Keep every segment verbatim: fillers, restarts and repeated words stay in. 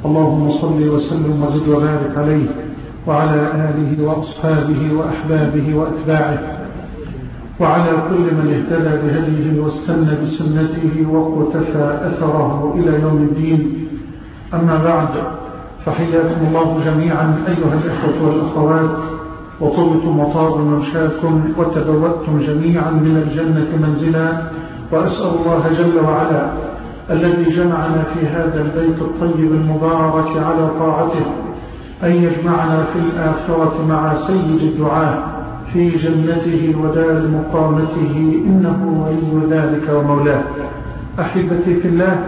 اللهم صل وسلم وزد وبارك عليه وعلى آله وأصحابه وأحبابه وأتباعه وعلى كل من اهتدى بهديه واستنى بسنته وقتفى أثره إلى يوم الدين. أما بعد، فحياكم الله جميعا أيها الإخوة والأخوات، وطبتم وطاب ممشاكم وتبوأتم جميعا من الجنة منزلا، وأسأل الله جل وعلا الذي جمعنا في هذا البيت الطيب المبارك على طاعته أن يجمعنا في الآخرة مع سيد الدعاء في جنته ودار مقامته، إنه ولي ذلك ومولاه. أحبتي في الله،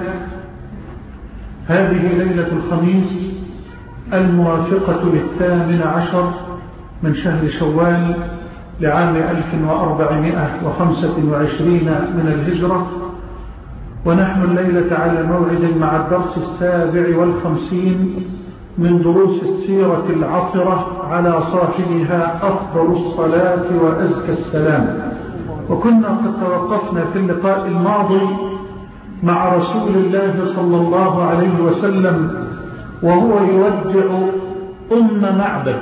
هذه ليلة الخميس الموافقة للثامن عشر من شهر شوال لعام ألف وأربعمائة وخمسة وعشرين من الهجرة، ونحن الليلة على موعد مع الدرس السابع والخمسين من دروس السيرة العطرة على صاحبها أفضل الصلاة وأزكى السلام. وكنا قد توقفنا في اللقاء الماضي مع رسول الله صلى الله عليه وسلم وهو يودع أم معبد.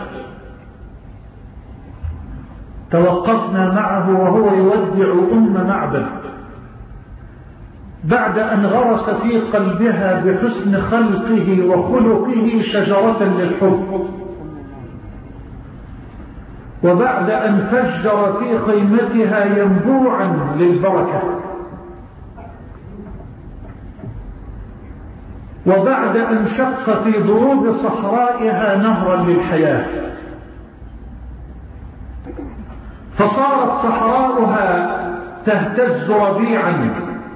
توقفنا معه وهو يودع أم معبد بعد أن غرس في قلبها بحسن خلقه وخلقه شجرة للحب، وبعد أن فجر في خيمتها ينبوعا للبركة، وبعد أن شق في ضروب صحرائها نهرا للحياة، فصارت صحراؤها تهتز ربيعا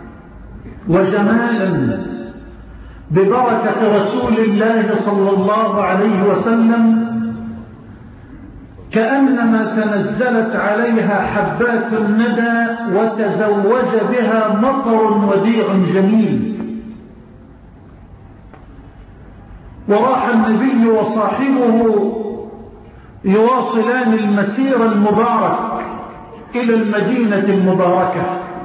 وجمالا ببركة رسول الله صلى الله عليه وسلم، كأنما تنزلت عليها حبات الندى وتزوج بها مطر وديع جميل. وراح النبي وصاحبه يواصلان المسير المبارك إلى المدينة المباركة،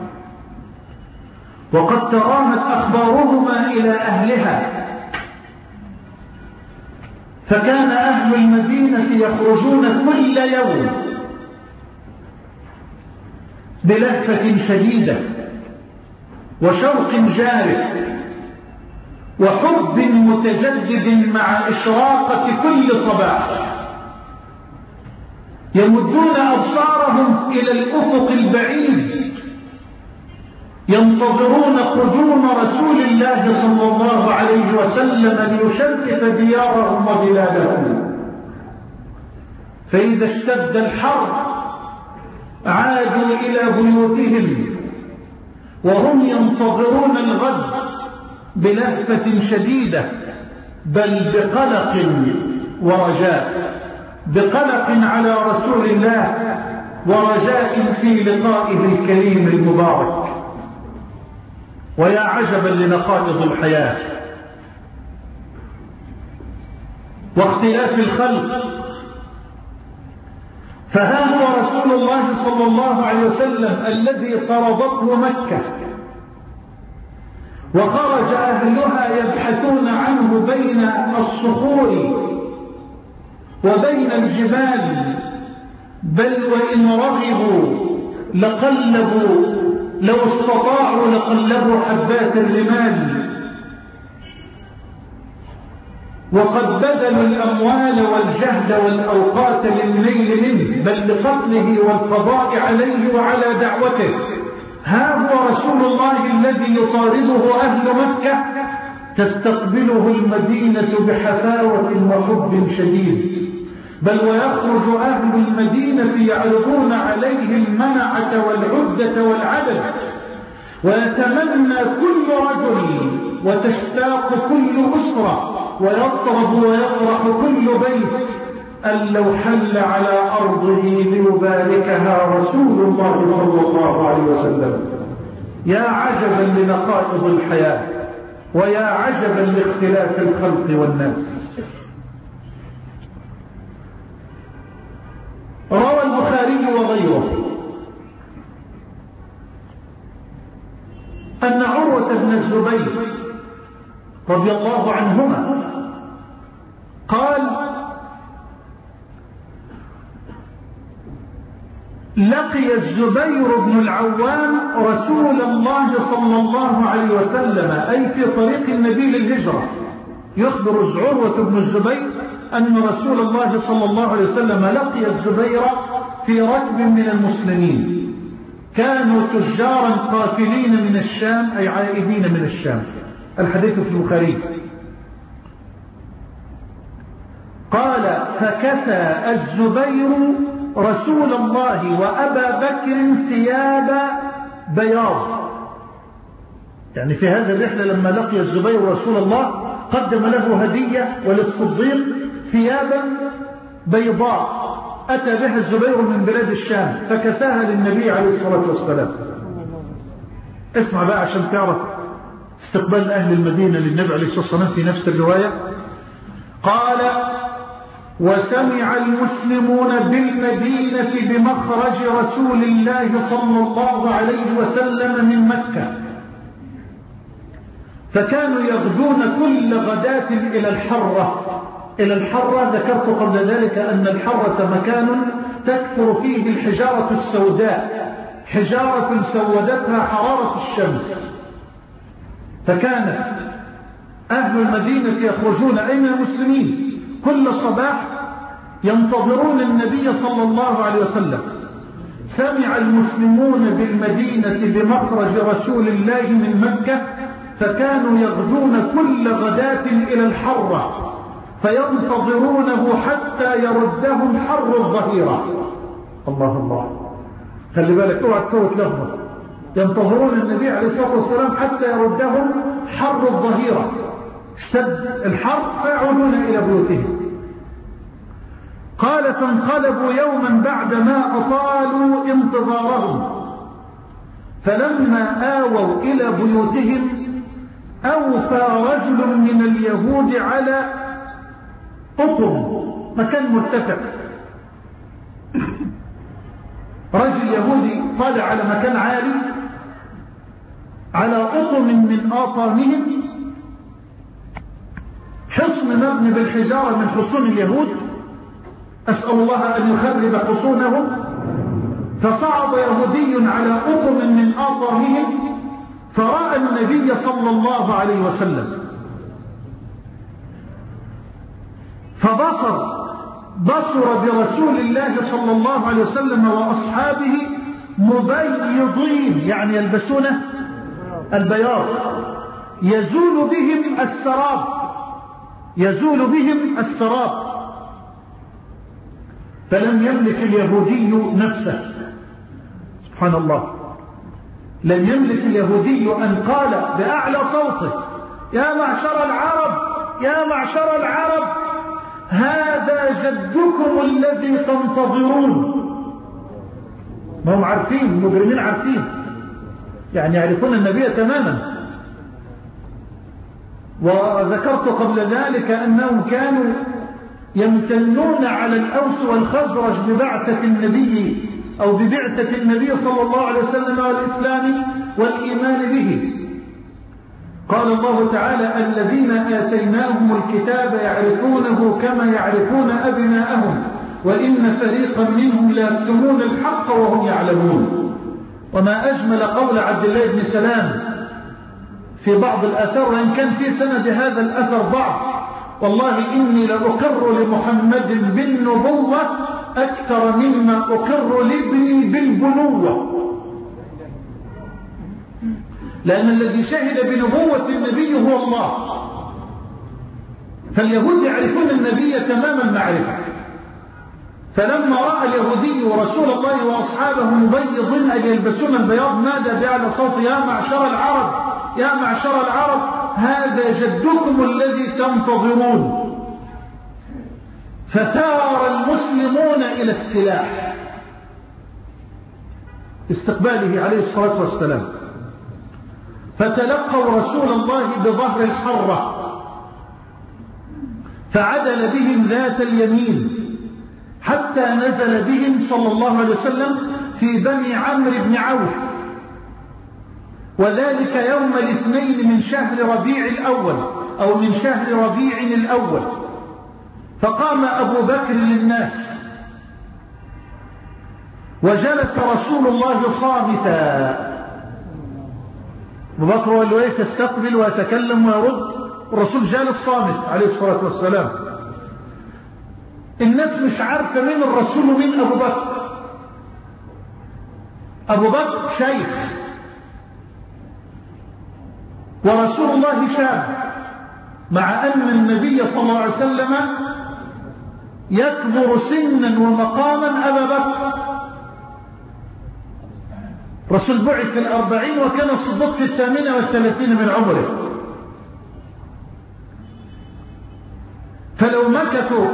وقد ترامت أخبارهما إلى أهلها، فكان أهل المدينة يخرجون كل يوم بلهفة شديدة وشوق جارف وحب متجدد مع إشراقة كل صباح، يمدون أبصارهم إلى الأفق البعيد ينتظرون قدوم رسول الله صلى الله عليه وسلم ليشرف ديارهم وبلادهم. فإذا اشتد الحر عادوا إلى بيوتهم وهم ينتظرون الغد بلهفة شديدة، بل بقلق ورجاء، بقلق على رسول الله ورجاء في لقائه الكريم المبارك. ويا عجبا لنقائض الحياة واختلاف الخلق، فها هو رسول الله صلى الله عليه وسلم الذي طردته مكة، وخرج أهلها يبحثون عنه بين الصخور وبين الجبال، بل وإن رغبوا لقلبوا، لو استطاعوا لقلبوا حبات الرمال، وقد بذلوا الأموال والجهد والأوقات للنيل منه، بل لقتله والقضاء عليه وعلى دعوته. ها هو رسول الله الذي يطارده أهل مكة، تستقبله المدينة بحفاوة وحب شديد، بل ويخرج أهل المدينة يعرضون عليه المنعة والعدة والعدد، ويتمنى كل رجل وتشتاق كل أسرة ويطرب ويطرح كل بيت أن لو حل على أرضه ليباركها رسول الله صلى الله عليه وسلم. يا عجبا لنقائض الحياة، ويا عجبا لاختلاف الخلق والناس. روى البخاري وغيره أن عروة بن الزبير رضي الله عنهما لقي الزبير بن العوام رسول الله صلى الله عليه وسلم، أي في طريق النبي للهجرة. يخبر عروة بن الزبير أن رسول الله صلى الله عليه وسلم لقي الزبير في ركب من المسلمين، كانوا تجارا قافلين من الشام، أي عائدين من الشام. الحديث في البخاري. قال: فكسى الزبير رسول الله وأبا بكر ثياب بياض. يعني في هذا الرحلة لما لقي الزبير رسول الله قدم له هدية وللصديق ثيابا بيضاء أتى بها الزبير من بلاد الشام، فكساها للنبي عليه الصلاة والسلام. اسمع بقى عشان تعرف استقبال أهل المدينة للنبي عليه الصلاة والسلام في نفس الرواية. قال: وسمع المسلمون بالمدينة بمخرج رسول الله صلى الله عليه وسلم من مكة، فكانوا يغدون كل غداة إلى الحرة. إلى الحرة ذكرت قبل ذلك أن الحرة مكان تكثر فيه الحجارة السوداء، حجارة سودتها حرارة الشمس. فكان أهل المدينة يخرجون أين المسلمين كل صباح ينتظرون النبي صلى الله عليه وسلم. سمع المسلمون بالمدينة بمخرج رسول الله من مكة، فكانوا يغدون كل غداة إلى الحرة فينتظرونه حتى يردهم حر الظهيرة. الله الله، خلي بالك اوعى تفوت لفظة. ينتظرون النبي عليه الصلاة والسلام حتى يردهم حر الظهيرة، اشتد الحر فيعودون إلى بيوتهم. قال: فانقلبوا يوما بعدما أطالوا انتظارهم، فلما آووا إلى بيوتهم أوفى رجل من اليهود على قطم، مكان مرتفع. رجل يهودي طالع على مكان عالي على قطم من آطامهم، حصن مبني بالحجارة من حصون اليهود، أسأل الله أن يخرب حصونهم. فصعد يهودي على قطم من آطامهم فرأى النبي صلى الله عليه وسلم، فبصر بصر برسول الله صلى الله عليه وسلم وأصحابه مبيضين، يعني يلبسون البياض، يزول بهم السراب، يزول بهم السراب. فلم يملك اليهودي نفسه، سبحان الله، لم يملك اليهودي أن قال بأعلى صوته: يا معشر العرب، يا معشر العرب، هذا جدكم الذي تنتظرون. ما هم عارفين، المجرمين عارفين، يعني يعرفون النبي تماما. وذكرت قبل ذلك أنهم كانوا يمتنون على الأوس والخزرج ببعثة النبي أو ببعثة النبي صلى الله عليه وسلم والإسلام والإيمان به. قال الله تعالى: الذين آتيناهم الكتاب يعرفونه كما يعرفون أبناءهم وإن فريقا منهم لا يكتمون الحق وهم يعلمون. وما أجمل قول عبد الله بن سلام في بعض الآثار، وإن كان في سند هذا الأثر ضعف: والله إني لأقر لمحمد بالنبوة أكثر مما أقر لابني بالبنوة. لأن الذي شهد بنبوة النبي هو الله. فاليهود يعرفون النبي تمام المعرفة. فلما رأى اليهودي رسول الله وأصحابه مبيضين أن يلبسون البياض نادى بأعلى صوت: يا معشر العرب، يا معشر العرب، هذا جدكم الذي تنتظرون. فثار المسلمون إلى السلاح استقباله عليه الصلاة والسلام، فتلقوا رسول الله بظهر الحرة، فعدل بهم ذات اليمين حتى نزل بهم صلى الله عليه وسلم في بني عمرو بن عوف، وذلك يوم الاثنين من شهر ربيع الأول أو من شهر ربيع الأول. فقام أبو بكر للناس وجلس رسول الله صامتا. أبو بكر هو اللي واقف يستقبل ويتكلم ويرد، الرسول جالس صامت عليه الصلاة والسلام. الناس مش عارفة مين الرسول ومين أبو بكر. أبو بكر شيخ ورسول الله شاب، مع أن النبي صلى الله عليه وسلم يكبر سنا ومقاما أبا بكر. رسول بعث في الأربعين وكان الصديق في الثامنة والثلاثين من عمره. فلو مكثوا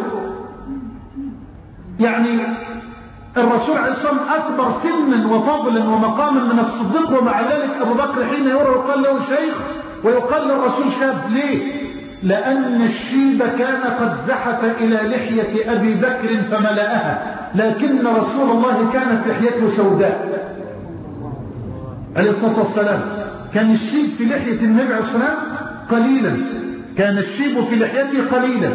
يعني الرسول عليه الصلاة والسلام أكبر سنا وفضلا ومقاما من الصديق، ومع ذلك أبو بكر حين يرى يقال له شيخ ويقال للرسول شاب. ليه؟ لأن الشيب كان قد زحف إلى لحية أبي بكر فملأها، لكن رسول الله كانت لحيته سوداء عليه الصلاة والسلام. كان الشيب في لحية النبي عليه الصلاة والسلام قليلا، كان الشيب في لحيته قليلا،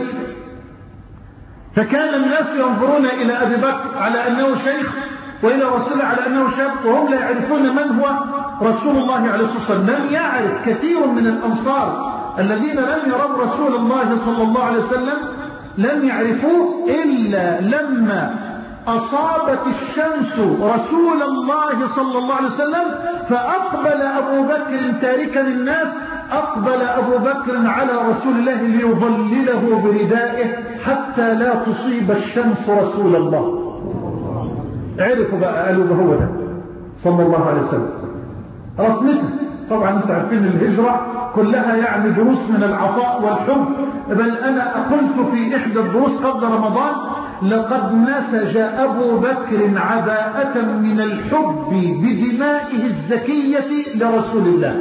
فكان الناس ينظرون إلى أبي بكر على أنه شيخ وإلى رسوله على أنه شاب، وهم لا يعرفون من هو رسول الله عليه الصلاة والسلام. لم يعرف كثير من الأنصار الذين لم يروا رسول الله صلى الله عليه وسلم، لم يعرفوه إلا لما أصابت الشمس رسول الله صلى الله عليه وسلم فأقبل أبو بكر تاركا الناس، أقبل أبو بكر على رسول الله ليظلله بردائه حتى لا تصيب الشمس رسول الله. عرفوا بقى، قالوا هو ده صلى الله عليه وسلم. رسمته طبعا انتم عارفين الهجرة كلها يعني دروس من العطاء والحب، بل أنا قلت في إحدى الدروس قبل رمضان لقد نسج أبو بكر عباءة من الحب بدمائه الزكية لرسول الله.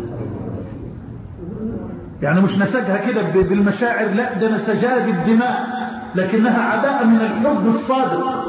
يعني مش نسجها كده بالمشاعر، لا، ده نسجها بالدماء، لكنها عباءة من الحب الصادق.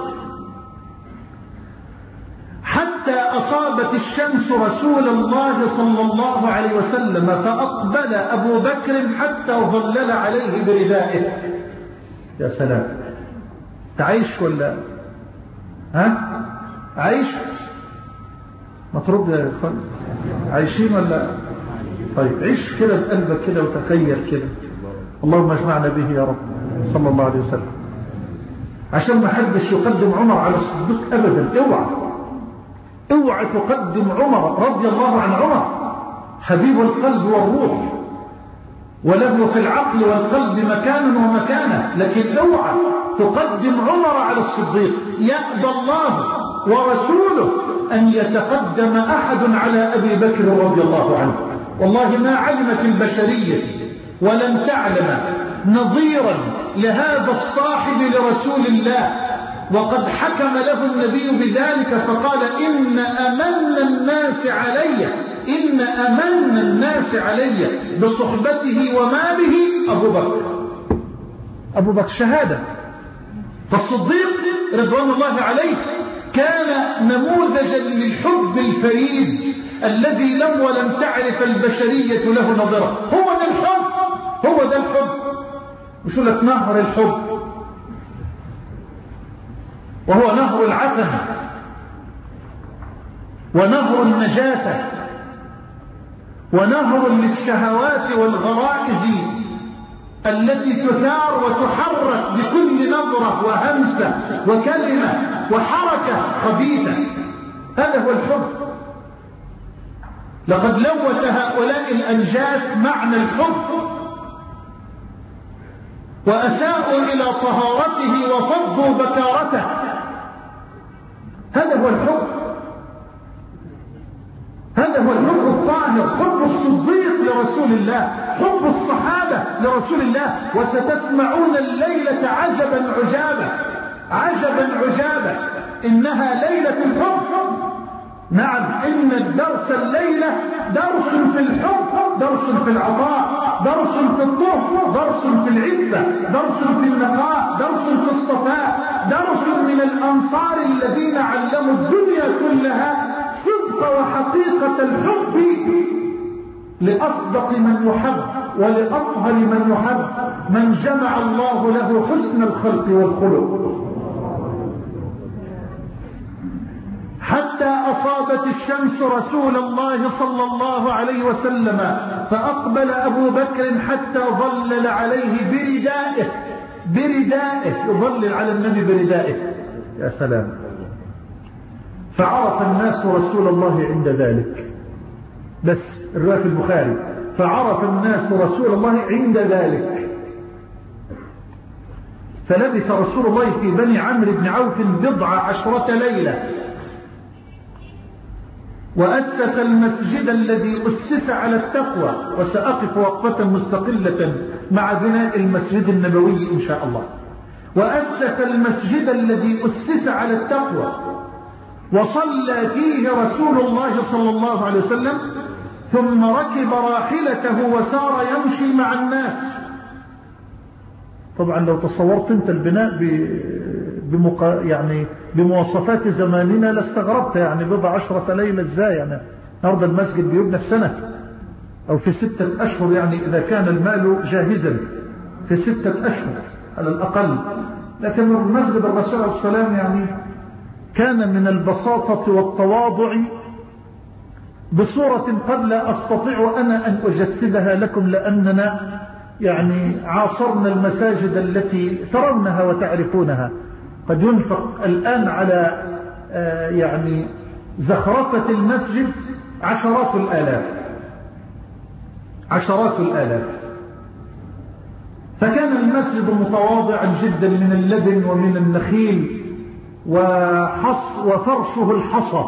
حتى أصابت الشمس رسول الله صلى الله عليه وسلم فأقبل أبو بكر حتى ظلل عليه بردائه. يا سلام، تعيش ولا ها؟ عيش؟ ما ترد يا اخوان، عايشين ولا؟ طيب عيش كده بقلبك كده وتخيل كده. اللهم اجمعنا به يا رب صلى الله عليه وسلم. عشان ما حدش يقدم عمر على الصديق ابدا. اوعى اوعى تقدم عمر رضي الله عن عمر، حبيب القلب والروح، وله في العقل والقلب مكان ومكانه، لكن اوعى تقدم عمر على الصديق. يأبى الله ورسوله أن يتقدم أحد على أبي بكر رضي الله عنه. والله ما علمت البشرية ولن تعلم نظيرا لهذا الصاحب لرسول الله، وقد حكم له النبي بذلك فقال إن أمن الناس علي إن أمن الناس علي بصحبته وماله أبو بكر. أبو بكر شهادة. فالصديق رضوان الله عليه كان نموذجا للحب الفريد الذي لم ولم تعرف البشرية له نظرة. هو ده الحب، هو ده الحب. مش لك نهر الحب، وهو نهر العفن ونهر النجاسة ونهر للشهوات والغرائز التي تثار وتحرك بكل نظرة وهمسة وكلمة وحركة خبيثة. هذا هو الحب. لقد لوث هؤلاء الأنجاس معنى الحب وأساءوا إلى طهارته وفضوا بكارته. هذا هو الحب، هذا هو الحب الطاهر، حب الصديق لرسول الله، حب الصحابة لرسول الله. وستسمعون الليلة عجبا عجابا عجبا عجابا، إنها ليلة الحب. نعم، إن الدرس الليلة درس في الحب، درس في العطاء، درس في الطهر، درس في العفة، درس في النقاء، درس في الصفاء، درس من الأنصار الذين علموا الدنيا كلها صدق وحقيقة الحب لأصدق من يحب ولأطهر من يحب، من جمع الله له حسن الخلق والخلق. حتى أصابت الشمس رسول الله صلى الله عليه وسلم، فأقبل أبو بكر حتى ظلل عليه بردائه بردائه يظلل على النبي بردائه. يا سلام. فعرف الناس رسول الله عند ذلك، بس الرواية في البخاري، فعرف الناس رسول الله عند ذلك. فلبث رسول الله في بني عمرو بن عوف بضع عشرة ليلة، وأسس المسجد الذي أسس على التقوى، وسأقف وقفة مستقلة مع بناء المسجد النبوي إن شاء الله. وأسس المسجد الذي أسس على التقوى، وصلى فيه رسول الله صلى الله عليه وسلم، ثم ركب راحلته وسار يمشي مع الناس. طبعا لو تصورت انت البناء بمقا... يعني بمواصفات زماننا لاستغربت، يعني بضع عشرة ليلة ازاي؟ يعني النهارده المسجد بيبنى في سنة او في ستة اشهر، يعني اذا كان المال جاهزا في ستة اشهر على الاقل. لكن المسجد الرسول عليه السلام يعني كان من البساطة والتواضع بصورة قد لا أستطيع أنا أن أجسدها لكم، لأننا يعني عاصرنا المساجد التي ترونها وتعرفونها. قد ينفق الآن على يعني زخرفة المسجد عشرات الآلاف عشرات الآلاف. فكان المسجد متواضعا جدا من اللبن ومن النخيل، وحص وفرشه الحصى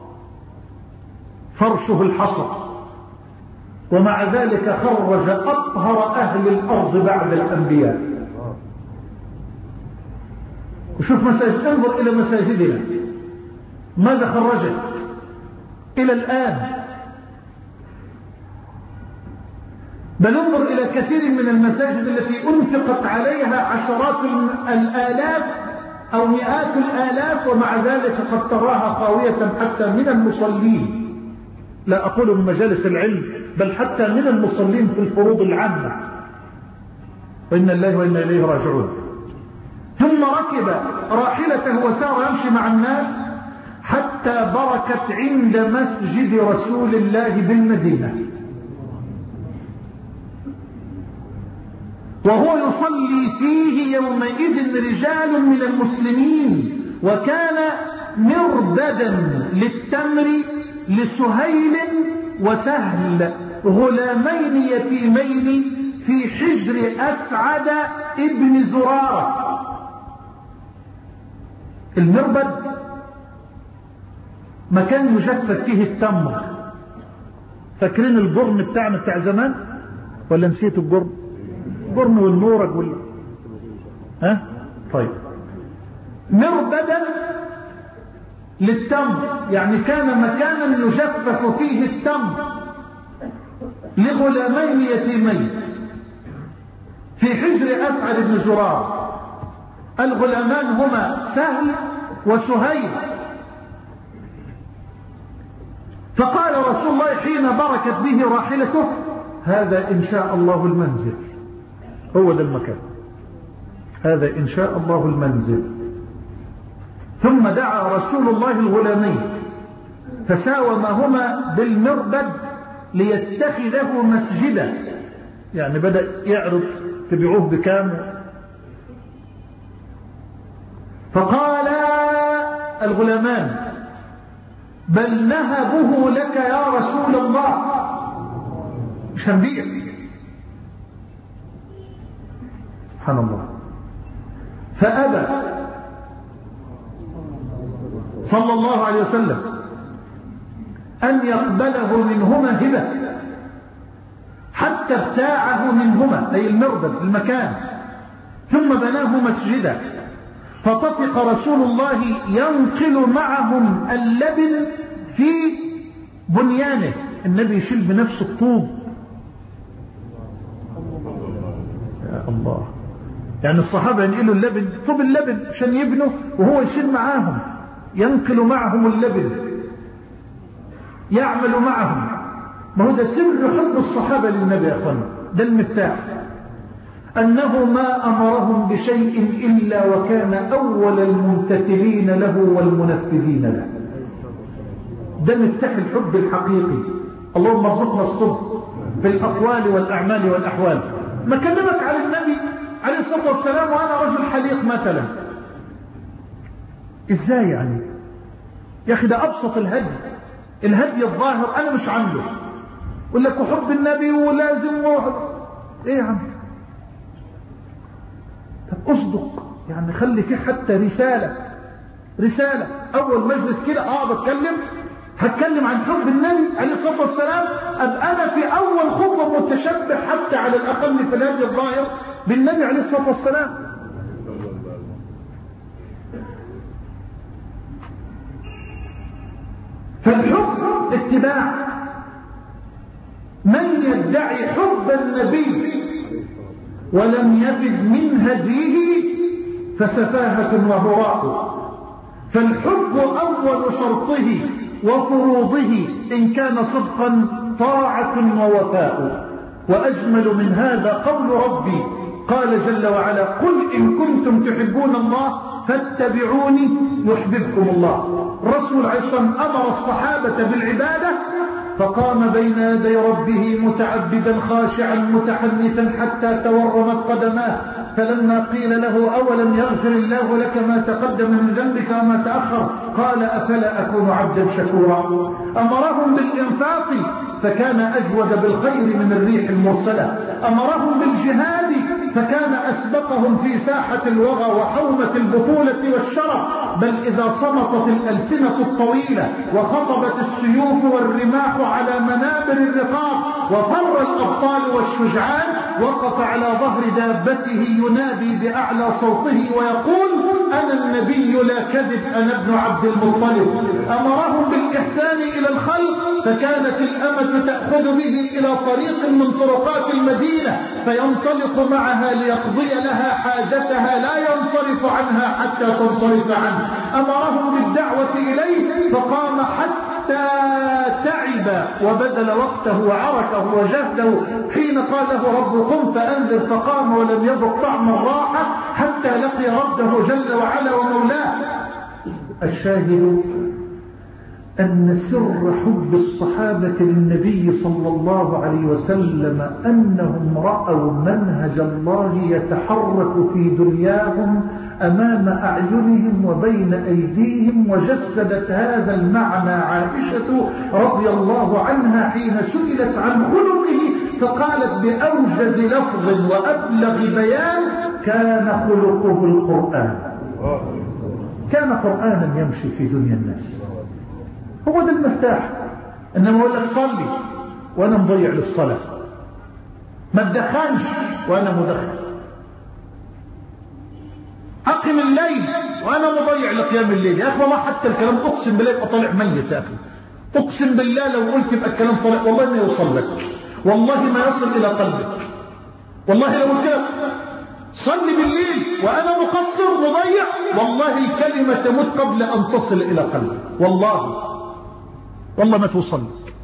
فرشه الحصى ومع ذلك خرج أطهر أهل الأرض بعد الأنبياء. وشوف مساجد، انظر إلى مساجدنا ماذا خرجت إلى الآن. بل انظر إلى كثير من المساجد التي أنفقت عليها عشرات الآلاف أو مئات الآلاف، ومع ذلك قد تراها خاوية حتى من المصلين. لا أقول من مجالس العلم، بل حتى من المصلين في الفروض العامة. وإنا الله وإنا إليه راجعون. ثم ركب راحلته وسار يمشي مع الناس حتى بركت عند مسجد رسول الله بالمدينة، وهو يصلي فيه يومئذ رجال من المسلمين، وكان مربدا للتمر لسهيل وسهل، غلامين يتيمين في حجر أسعد ابن زرارة. المربد مكان يجفف فيه التمر. فاكرين الجرن بتاعنا بتاع زمان ولا نسيتوا الجرن؟ الجرن والنورج وال... ها طيب. مربدا للتمر، يعني كان مكانا يجفف فيه التمر لغلامين يتيمين في حجر أسعد بن زرار. الغلامان هما سهل وسهيل. فقال رسول الله حين بركت به راحلته: هذا إن شاء الله المنزل. هو ده المكان، هذا إن شاء الله المنزل. ثم دعا رسول الله الغلامين فساومهما بالمربد ليتخذه مسجدا، يعني بدأ يعرض تبيعوه بكام. فقال الغلامان: بل نهبه لك يا رسول الله، مش هنبيع. سبحان الله. فأبى صلى الله عليه وسلم أن يقبله منهما هبة حتى ابتاعه منهما، أي المربد المكان، ثم بناه مسجدا. فطفق رسول الله ينقل معهم اللبن في بنيانه. النبي يشيل بنفسه الطوب. يا الله، يعني الصحابة ينقلوا اللبن، طوب اللبن عشان يبنوا، وهو يشيل معاهم، ينقل معهم اللبن، يعمل معهم. ما هو ده سر حب الصحابة للنبي يا أخوانا، ده المفتاح، أنه ما أمرهم بشيء إلا وكان أول الممتثلين له والمنفذين له. ده مفتاح الحب الحقيقي. اللهم ارزقنا الصدق في الأقوال والأعمال والأحوال. ما كلمك على النبي عليه الصلاة والسلام وأنا رجل حليق مثلا، إزاي يعني يا أخي؟ ده أبسط الهدي، الهدي الظاهر أنا مش عامله. يقول لك وحب النبي ولازم وحب إيه يا عم؟ طب أصدق يعني، خلي فيه حتى رسالة. رسالة أول مجلس كده أقعد أتكلم، هتكلم عن حب النبي عليه الصلاة والسلام، أبقى أنا في أول خطوة متشبه حتى على الأقل في الهدي الظاهر بالنبي عليه الصلاة والسلام. فالحب اتباع. من يدعي حب النبي ولم يفد من هديه فسفاهة وهراء. فالحب أول شرطه وفروضه إن كان صدقا طاعة ووفاء. وأجمل من هذا قول ربي قال جل وعلا قل إن كنتم تحبون الله فاتبعوني يحببكم الله. الرسول عليه الصلاة والسلام أمر الصحابة بالعبادة فقام بين يدي ربه متعبدا خاشعا متحنثا حتى تورمت قدماه. فلما قيل له أولم يغفر الله لك ما تقدم من ذنبك وما تأخر قال أفلا أكون عبدا شكورا. أمرهم بالإنفاق فكان أجود بالخير من الريح المرسلة. أمرهم بالجهاد فكان أسبقهم في ساحة الوغى وحومة البطولة والشرف. بل إذا صمتت الألسنة الطويلة وخطبت السيوف والرماح على منابر الرقاب وفر الأبطال والشجعان وقف على ظهر دابته ينادي بأعلى صوته ويقول أنا النبي لا كذب أنا ابن عبد المطلب. أمرهم بالإحسان إلى الخلق فكانت الأمة تأخذ به إلى طريق من طرقات المدينة فينطلق معها ليقضي لها حاجتها لا ينصرف عنها حتى تنصرف عنه. أمرهم بالدعوة إليه فقام حتى تعب وبذل وقته وعركه وجهده حين قال له رب قم فأنذر فقام ولم يذق طعم الراحة حتى لقي ربه جل وعلا ومولاه. الشاهد أن سر حب الصحابة للنبي صلى الله عليه وسلم أنهم رأوا منهج الله يتحرك في دنياهم أمام أعينهم وبين أيديهم. وجسدت هذا المعنى عائشة رضي الله عنها حين سئلت عن خلقه فقالت بأوجز لفظ وأبلغ بيان كان خلقه القرآن. كان قرآنا يمشي في دنيا الناس. هو ده المفتاح. إنما أقول لك صلي وأنا مضيع للصلاة، ما تدخنش وأنا مدخن، أقم الليل وأنا مضيع لقيام الليل. يا أخي والله حتى الكلام أقسم بالله يبقى طالع ميت. يا أخي أقسم بالله لو قلت يبقى الكلام طالع والله ما يوصل لك، والله ما يصل إلى قلبك. والله لو قلت لك صلي بالليل وأنا مقصر مضيع والله الكلمة تموت قبل أن تصل إلى قلبك. والله والله ما توصل لك.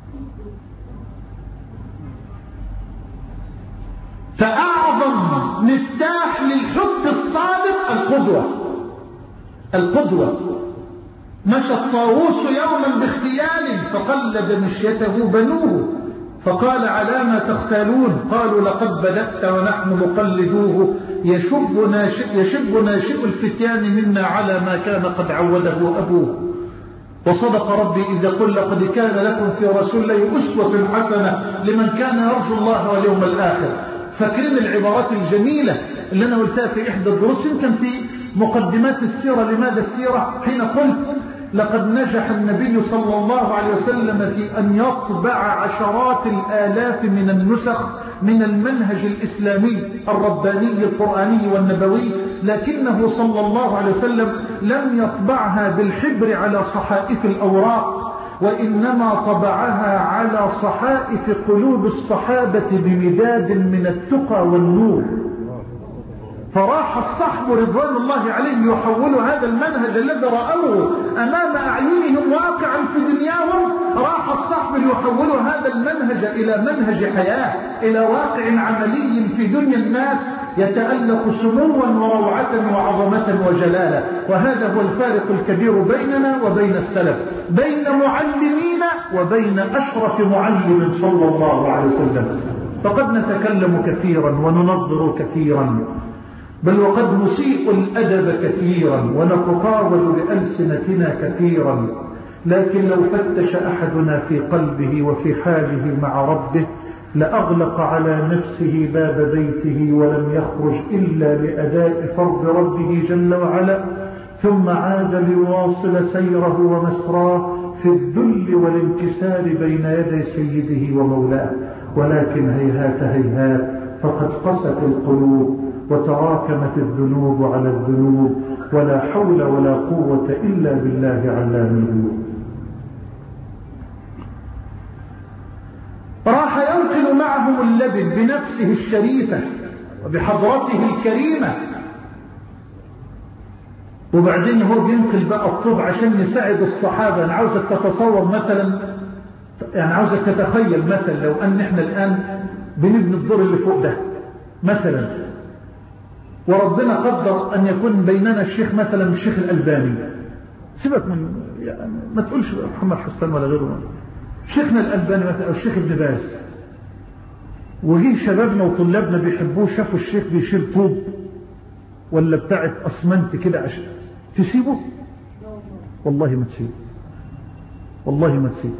فأعظم مفتاح للحب الصادق القدوة. القدوة. مشى الطاووس يوما باختيال فقلد مشيته بنوه فقال على ما تختالون قالوا لقد بدأت ونحن مقلدوه يشب ناشئ, يشب ناشئ الفتيان منا على ما كان قد عوده أبوه. وصدق ربي إذا قل لقد كان لكم في رسول الله أسوة حسنة لمن كان يرجو الله واليوم الآخر. فاكرين العبارات الجميلة اللي أنا قلتها في إحدى الدروس يمكن في مقدمات السيرة. لماذا السيرة؟ حين قلت لقد نجح النبي صلى الله عليه وسلم في أن يطبع عشرات الآلاف من النسخ من المنهج الإسلامي الرباني القرآني والنبوي، لكنه صلى الله عليه وسلم لم يطبعها بالحبر على صحائف الأوراق وإنما طبعها على صحائف قلوب الصحابة بمداد من التقى والنور. فراح الصحب رضوان الله عليهم يحولوا هذا المنهج الذي رأوه أمام أعينهم واقعا في دنياهم، راح الصحب يحولوا هذا المنهج إلى منهج حياة، إلى واقع عملي في دنيا الناس يتألق سموا وروعة وعظمة وجلالة. وهذا هو الفارق الكبير بيننا وبين السلف، بين معلمين وبين أشرف معلم صلى الله عليه وسلم. فقد نتكلم كثيرا وننظر كثيرا، بل وقد نسيء الأدب كثيرا ونتطاول بألسنتنا كثيرا، لكن لو فتش أحدنا في قلبه وفي حاله مع ربه لأغلق على نفسه باب بيته ولم يخرج إلا لأداء فرض ربه جل وعلا، ثم عاد ليواصل سيره ومسراه في الذل والانكسار بين يدي سيده ومولاه. ولكن هيهات هيهات، فقد قست القلوب وتراكمت الذنوب على الذنوب، ولا حول ولا قوة إلا بالله علام الغيوب. راح ينقل معهم اللبن بنفسه الشريفة وبحضرته الكريمة، وبعدين هو بينقل بقى الطب عشان يساعد الصحابة. أنا عاوزك تتصور مثلا، يعني عاوزك تتخيل مثلا لو أن احنا الآن بنبني الدور اللي فوق ده مثلا، وربنا قدر أن يكون بيننا الشيخ مثلا الشيخ الألباني، سيبك من يعني ما تقولش محمد حسان ولا غيره، شيخنا الألباني مثلا أو الشيخ ابن باز، وهي شبابنا وطلابنا بيحبوه، شافوا الشيخ بيشيل طوب ولا بتاعت أسمنت كده عشان تسيبه؟ والله ما تسيبه، والله ما تسيبه.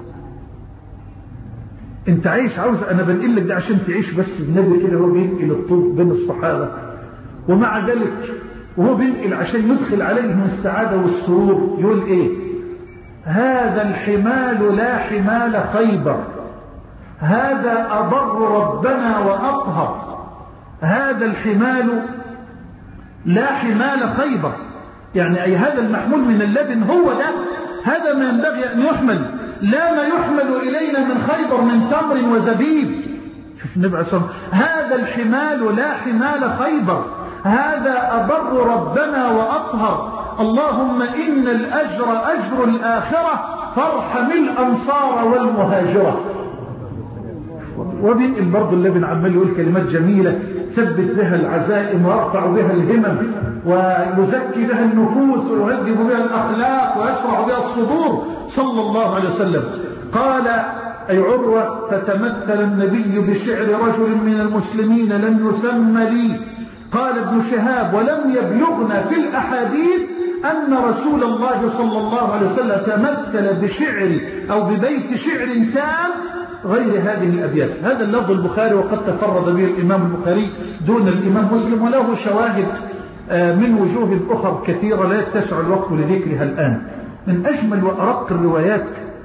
انت عايش، عاوز انا بنقل لك ده عشان تعيش بس. النبي كده هو بينقل الطوب بين الصحابة، ومع ذلك وهو بينقل عشان يدخل عليهم السعادة والسرور يقول ايه؟ هذا الحمال لا حمال خيبر، هذا أبر ربنا وأطهر. هذا الحمال لا حمال خيبر، يعني أي هذا المحمول من اللبن هو ده، هذا ما ينبغي أن يحمل، لا ما يحمل إلينا من خيبر من تمر وزبيب. شوف النبي عليه الصلاة والسلام، هذا الحمال لا حمال خيبر، هذا أبر ربنا وأطهر. اللهم إن الأجر أجر الآخرة فارحم الأنصار والمهاجرة. وبينقل برضه اللبن عمال يقول كلمات جميلة ثبت بها العزائم ويرفع بها الهمم ويزكي بها النفوس ويهذب بها الأخلاق ويشرح بها الصدور صلى الله عليه وسلم. قال أي عروة: فتمثل النبي بشعر رجل من المسلمين لم يسمى لي. قال ابن شهاب: ولم يبلغنا في الأحاديث أن رسول الله صلى الله عليه وسلم تمثل بشعر أو ببيت شعر تام غير هذه الأبيات. هذا اللفظ البخاري وقد تفرد به الإمام البخاري دون الإمام مسلم، وله شواهد من وجوه أخرى كثيرة لا يتسع الوقت لذكرها الآن. من أجمل وأرق الروايات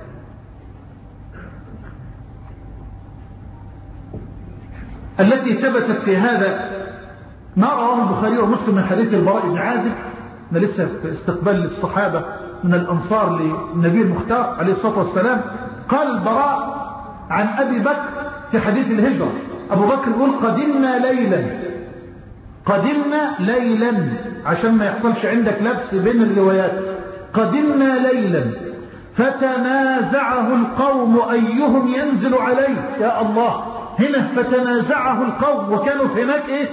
التي ثبتت في هذا ما رواه البخاري ومسلم من حديث البراء بن عازب. أنا لسه في استقبال الصحابة من الأنصار للنبي المختار عليه الصلاة والسلام. قال البراء عن أبي بكر في حديث الهجرة، أبو بكر يقول: قدمنا ليلا، قدمنا ليلا عشان ما يحصلش عندك لبس بين الروايات. قدمنا ليلا فتنازعه القوم أيهم ينزل عليه. يا الله، هنا فتنازعه القوم، وكانوا في هناك إيه؟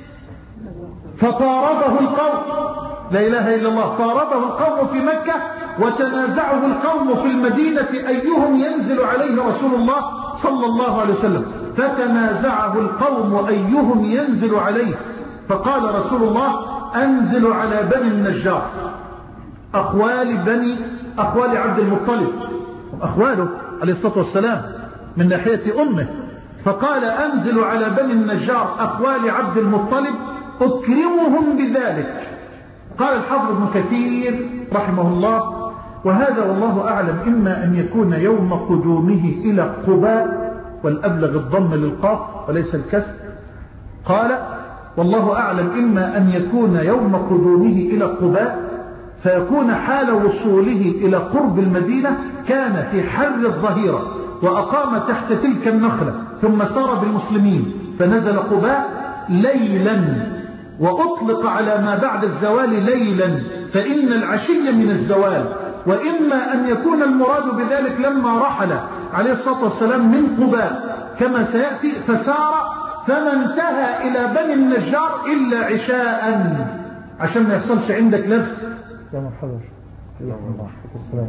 فطارده القوم. لا إله إلا الله. طارده القوم في مكة وتنازعه القوم في المدينة أيهم ينزل عليه رسول الله صلى الله عليه وسلم. فتنازعه القوم أيهم ينزل عليه، فقال رسول الله: أنزل على بني النجار، أخوال بني أخوال عبد المطلب، أخواله عليه الصلاة والسلام من ناحية أمه. فقال: أنزل على بني النجار أخوال عبد المطلب أكرمهم بذلك. قال الحافظ ابن كثير رحمه الله: وهذا والله أعلم إما أن يكون يوم قدومه إلى قباء، والأبلغ الضم للقاف وليس الكسر. قال: والله أعلم إما أن يكون يوم قدومه إلى قباء فيكون حال وصوله إلى قرب المدينة كان في حر الظهيرة وأقام تحت تلك النخلة، ثم سار بالمسلمين فنزل قباء ليلا وأطلق على ما بعد الزوال ليلا فإن العشي من الزوال، وإما أن يكون المراد بذلك لما رحل عليه الصلاة والسلام من قباء كما سيأتي فسار فما انتهى إلى بني النجار إلا عشاء، عشان ما يحصلش عندك لبس. يا مرحبا الله السلام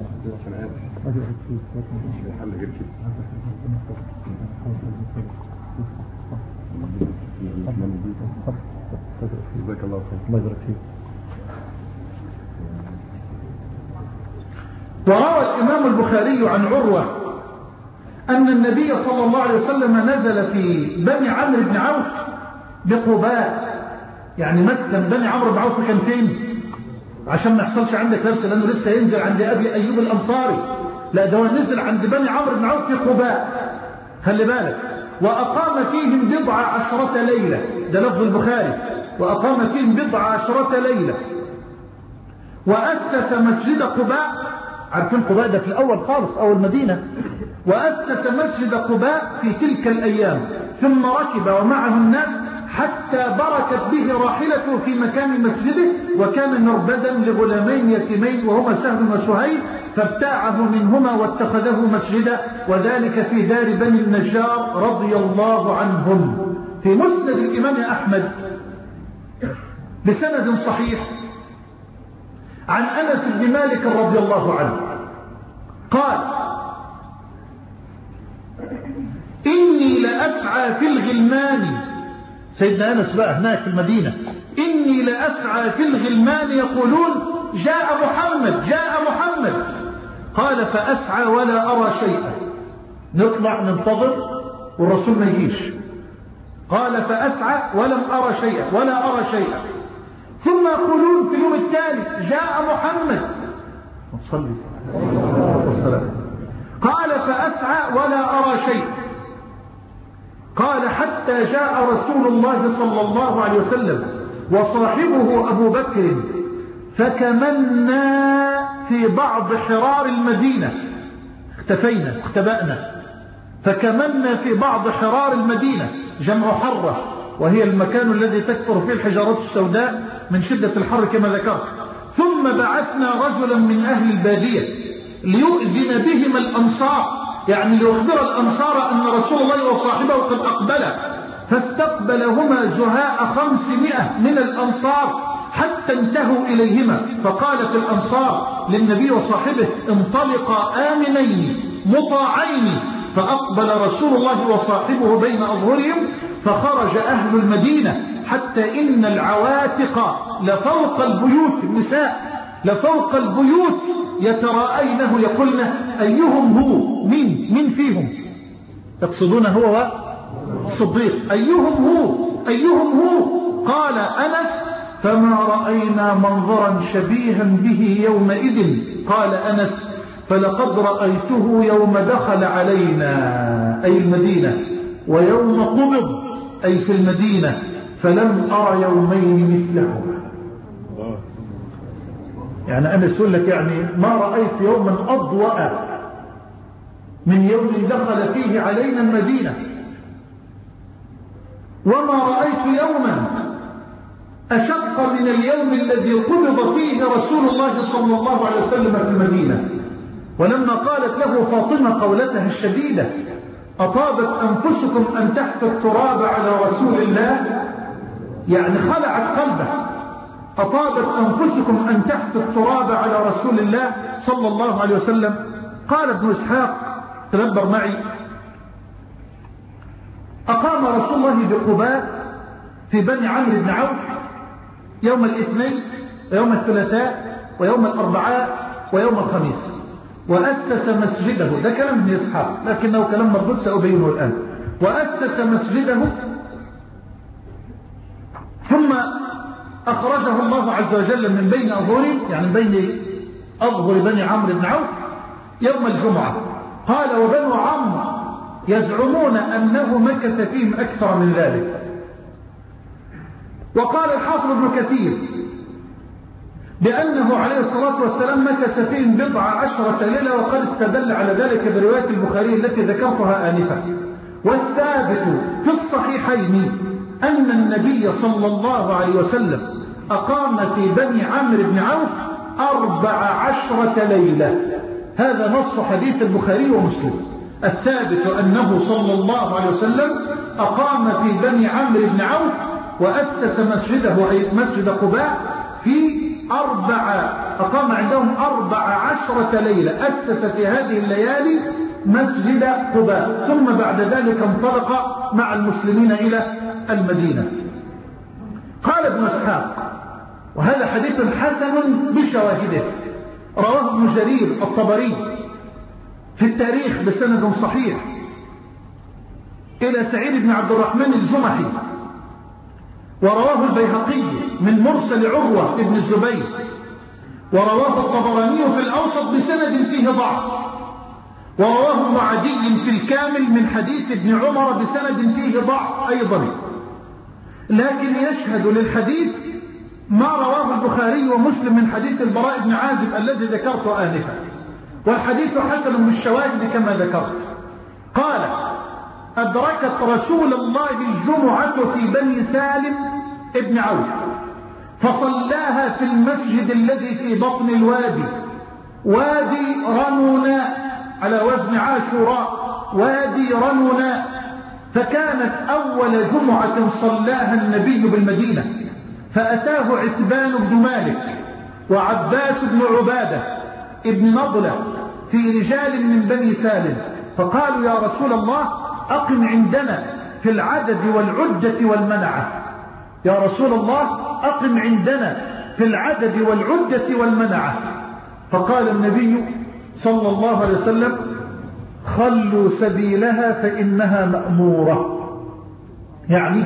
جزاك الله خير. الله يبارك فيك. وروى الإمام البخاري عن عروة أن النبي صلى الله عليه وسلم نزل في بني عمرو بن عوف بقباء، يعني مسكن بني عمرو بن عوف كان فين؟ عشان ما يحصلش عندك لبس، لأنه لسه ينزل عند أبي أيوب الأنصاري، لا ده هو نزل عند بني عمرو بن عوف في قباء، خلي بالك. وأقام فيهم بضع عشرة ليلة، ده لفظ البخاري، وأقام فيهم بضع عشرة ليلة. وأسس مسجد قباء، عارفين قباء ده في الأول خالص أول مدينة، وأسس مسجد قباء في تلك الأيام، ثم ركب ومعه الناس حتى بركت به راحلته في مكان مسجده، وكان مربدا لغلامين يتيمين وهما سهل وسهيل، فابتاعه منهما واتخذه مسجدا، وذلك في دار بني النجار رضي الله عنهم. في مسند الإمام أحمد بسند صحيح عن أنس بن مالك رضي الله عنه قال: إني لأسعى في الغلمان، سيدنا أنس بقى هناك في المدينة، إني لأسعى في الغلمان يقولون جاء محمد جاء محمد، قال فأسعى ولا أرى شيئا، نطلع ننتظر والرسول ما يجيش، قال فأسعى ولم أرى شيئا ولا أرى شيئا، ثم يقولون في اليوم الثالث جاء محمد صلى الله عليه وسلم، قال فأسعى ولا أرى شيئا، قال حتى جاء رسول الله صلى الله عليه وسلم وصاحبه أبو بكر فكمنا في بعض حرار المدينة، اختفينا اختبأنا، فكمنا في بعض حرار المدينة، جمع حرة، وهي المكان الذي تكثر فيه الحجارات السوداء من شدة الحر كما ذكرت. ثم بعثنا رجلا من أهل البادية ليؤذن بهم الأنصار، يعني ليخبر الأنصار أن رسول الله وصاحبه قد أقبل، فاستقبلهما زهاء خمسمائة من الأنصار حتى انتهوا إليهما، فقالت الأنصار للنبي وصاحبه: انطلقا آمنين مطاعين، فأقبل رسول الله وصاحبه بين أظهرهم، فخرج أهل المدينة حتى إن العواتق لفوق البيوت، النساء لفوق البيوت يتراءينه يقولن أيهم هو، مين مين فيهم، يقصدون هو الصديق، أيهم هو أيهم هو، قال أنس: فما رأينا منظرا شبيها به يومئذ، قال أنس: فلقد رأيته يوم دخل علينا أي المدينة، ويوم قبض أي في المدينة، فلم أرى يومين مثله. يعني أنا أقول لك يعني ما رأيت يوما أضوأ من يوم دخل فيه علينا المدينة، وما رأيت يوما أشق من اليوم الذي قبض فيه رسول الله صلى الله عليه وسلم في المدينة. ولما قالت له فاطمة قولتها الشديدة: أطابت أنفسكم أن تحثوا التراب على رسول الله، يعني خلعت قلبه، أطابت أنفسكم أن تحثوا التراب على رسول الله صلى الله عليه وسلم. قال ابن إسحاق تدبر معي: أقام رسول الله بقباء في بني عمرو بن عوف يوم الاثنين ويوم الثلاثاء ويوم الأربعاء ويوم الخميس، وأسس مسجده، ده كلام ابن إسحاق لكنه كلام مردود سأبينه الآن. وأسس مسجده ثم أخرجه الله عز وجل من بين أظهره، يعني من بين أظهر بني عمرو بن عوف يوم الجمعة. قال: وبنو عمرو يزعمون أنه مكث فيهم أكثر من ذلك. وقال الحافظ ابن كثير بأنه عليه الصلاة والسلام مكث فيهم بضع عشرة ليلة، وقد استدل على ذلك برواية البخاري التي ذكرتها آنفا. والثابت في الصحيحين أن النبي صلى الله عليه وسلم أقام في بني عمرو بن عوف أربع عشرة ليلة. هذا نص حديث البخاري ومسلم الثابت أنه صلى الله عليه وسلم أقام في بني عمرو بن عوف وأسس مسجده أي مسجد قباء في أربع أقام عندهم أربع عشرة ليلة، أسس في هذه الليالي مسجد قباء، ثم بعد ذلك انطلق مع المسلمين إلى المدينة. قال ابن إسحاق وهذا حديث حسن بشواهده، رواه ابن جرير الطبري في التاريخ بسند صحيح إلى سعيد بن عبد الرحمن الجمحي، ورواه البيهقي من مرسل عروة ابن الزبير، ورواه الطبراني في الأوسط بسند فيه ضعف، ورواه ابن عدي في الكامل من حديث ابن عمر بسند فيه ضعف أيضا، لكن يشهد للحديث ما رواه البخاري ومسلم من حديث البراء بن عازب الذي ذكرت آنفا، والحديث حسن بالشواهد كما ذكرت. قال أدركت رسول الله الجمعة في بني سالم ابن عوف فصلاها في المسجد الذي في بطن الوادي، وادي رنونا على وزن عاشوراء، وادي رنونا، فكانت أول جمعة صلاها النبي بالمدينة، فأتاه عتبان بن مالك وعباس بن عبادة ابن نضلة في رجال من بني سالم، فقالوا يا رسول الله أقم عندنا في العدد والعدة والمنعة، يا رسول الله أقم عندنا في العدد والعدة والمنعة. فقال النبي صلى الله عليه وسلم خلوا سبيلها فإنها مأمورة، يعني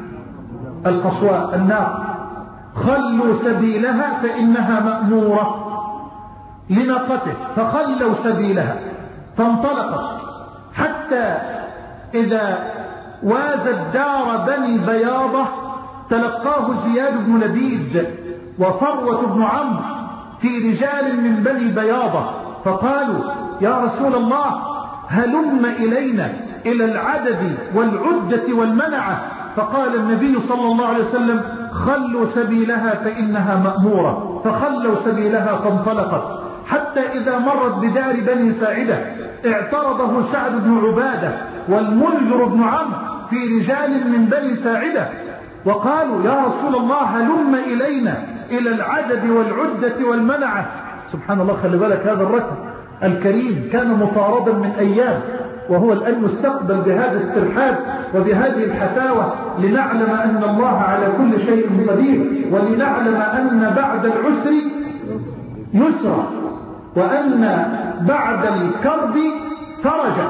القصواء الناقة، خلوا سبيلها فإنها مأمورة لناقته، فخلوا سبيلها فانطلقت حتى إذا وازت دار بني بياضة تلقاه زياد بن لبيد وفروة بن عمرو في رجال من بني بياضة، فقالوا يا رسول الله هلم إلينا إلى العدد والعدة والمنعة، فقال النبي صلى الله عليه وسلم خلوا سبيلها فإنها مأمورة، فخلوا سبيلها فانطلقت حتى إذا مرت بدار بني ساعدة اعترضه سعد بن عبادة والمنذر بن عمرو في رجال من بني ساعدة، وقالوا يا رسول الله هلم إلينا إلى العدد والعدة والمنعة. سبحان الله، خلي بالك هذا الركب الكريم كان مطاردا من أيام، وهو الآن مستقبل بهذا الترحاب وبهذه الحفاوة، لنعلم أن الله على كل شيء قدير، ولنعلم أن بعد العسر يسرا، وأن بعد الكرب فرجا.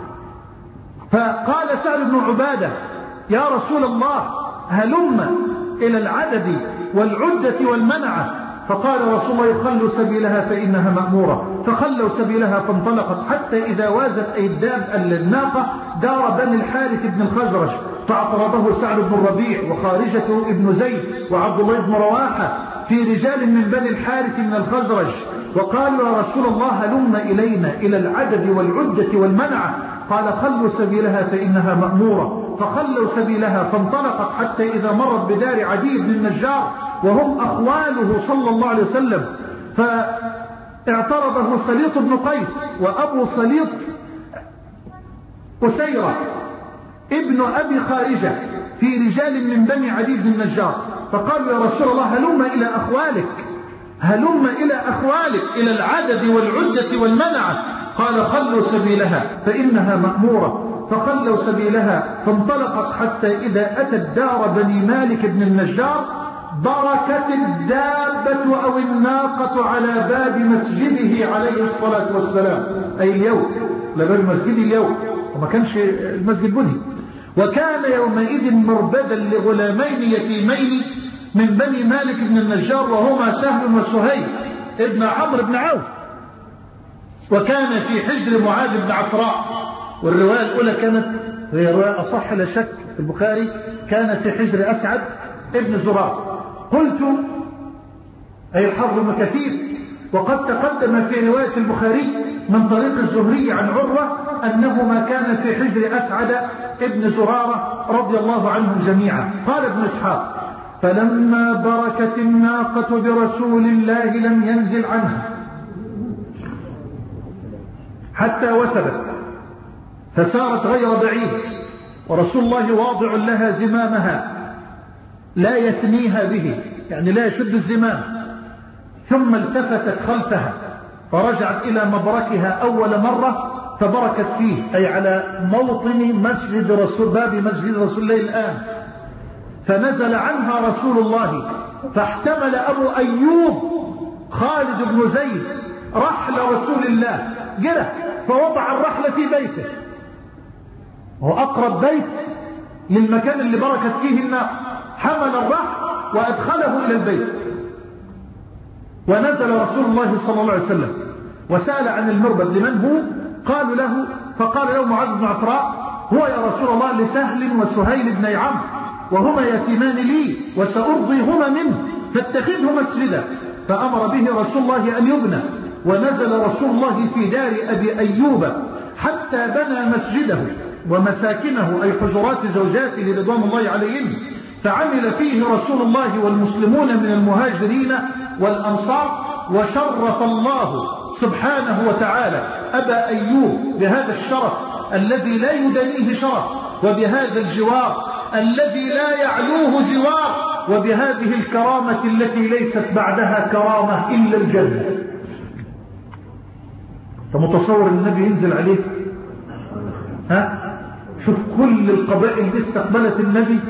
فقال سعد بن عبادة يا رسول الله هلم إلى العدد والعدة والمنعة، فقال رسول الله خلوا سبيلها فإنها مأمورة، فخلوا سبيلها فانطلقت حتى إذا وازت أي الداب الناقة دار بني الحارث بن الخزرج، فاعترضه سعد بن الربيع وخارجة ابن زيد وعبد الله بن رواحة في رجال من بني الحارث من الخزرج، وقالوا يا رسول الله هلم إلينا إلى العدد والعدة والمنعة، قال خلوا سبيلها فإنها مأمورة، فخلوا سبيلها فانطلقت حتى إذا مرت بدار عدي بن النجار وهم أخواله صلى الله عليه وسلم، فاعترضه سليط بن قيس وأبو سليط أسيرة ابن أبي خارجة في رجال من بني عدي بن النجار، فقالوا يا رسول الله هلم إلى أخوالك، هلم إلى أخوالك إلى العدد والعدة والمنعة، قال خلوا سبيلها فإنها مأمورة، فخلوا سبيلها فانطلقت حتى إذا أتت دار بني مالك بن النجار بركت الدابة أو الناقة على باب مسجده عليه الصلاة والسلام، أي اليوم لباب مسجد اليوم، وما كانش المسجد بني، وكان يومئذ مربدا لغلامين يتيمين من بني مالك بن النجار وهما سهل وسهيل ابن عمرو بن عوف، وكان في حجر معاذ بن عفراء، والرواية الأولى كانت هي رواية أصح لا شك في البخاري، كانت في حجر أسعد ابن زرار. قلت أي الحافظ ابن كثير وقد تقدم في رواية البخاري من طريق الزهري عن عروة أنهما كان في حجر أسعد ابن زرارة رضي الله عنهم جميعا. قال ابن إسحاق: فلما بركت الناقة برسول الله لم ينزل عنها حتى وثبت، فسارت غير بعيد، ورسول الله واضع لها زمامها لا يثنيها به، يعني لا يشد الزمام. ثم التفتت خلفها فرجعت إلى مبركها أول مرة فبركت فيه، أي على موطن مسجد رسول باب مسجد رسول الله الآن. فنزل عنها رسول الله، فاحتمل أبو أيوب خالد بن زيد رحل رسول الله جرى، فوضع الرحل في بيته، هو أقرب بيت للمكان اللي بركت فيه الناقة، حمل الرحل وأدخله إلى البيت. ونزل رسول الله صلى الله عليه وسلم وسأل عن المربد لمن هو، قالوا له، فقال له معاذ بن عفراء: هو يا رسول الله لسهل وسهيل بن عمرو، وهما يتيمان لي وسأرضيهما منه، فاتخذه مسجدا. فأمر به رسول الله أن يبنى، ونزل رسول الله في دار أبي أيوب حتى بنى مسجده ومساكنه، أي حجرات زوجاته رضوان الله عليهم، فعمل فيه رسول الله والمسلمون من المهاجرين والأنصار. وشرف الله سبحانه وتعالى أبا أيوب بهذا الشرف الذي لا يدنيه شرف، وبهذا الجوار الذي لا يعلوه زوار، وبهذه الكرامة التي ليست بعدها كرامة إلا الجنة. فمتصور النبي ينزل عليه، ها؟ شوف كل القبائل دي استقبلت النبي،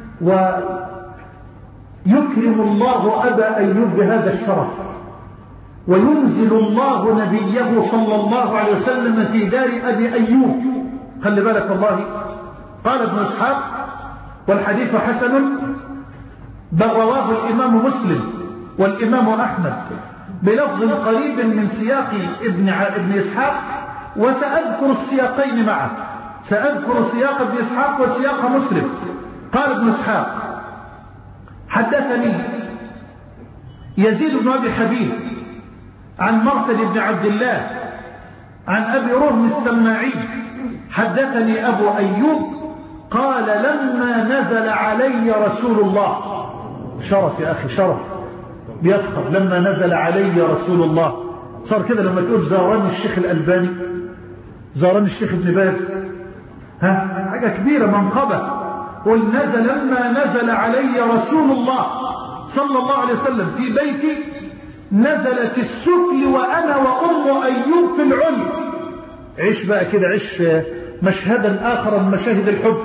ويكرم الله أبا أيوب بهذا الشرف، وينزل الله نبيه صلى الله عليه وسلم في دار أبي أيوب. خلي بالك والله. قال ابن إسحاق: والحديث حسن، بل رواه الإمام مسلم والإمام أحمد بلفظ قريب من سياق ابن ابن إسحاق، وسأذكر السياقين معه، سأذكر سياق ابن إسحاق وسياق مسلم. قال ابن إسحاق: حدثني يزيد بن أبي حبيب عن مرثد بن عبد الله عن أبي رهم السماعي حدثني أبو أيوب قال: لما نزل علي رسول الله، شرف يا أخي، شرف بيفخر، لما نزل علي رسول الله. صار كده لما تقول زارني الشيخ الألباني، زارني الشيخ ابن باز، ها حاجة كبيرة، منقبة. قل نزل لما نزل علي رسول الله صلى الله عليه وسلم في بيتي، نزل في السفل وأنا وأم أيوب في العلي. عيش بقى كده، عيش مشهدا آخر من مشاهد الحب.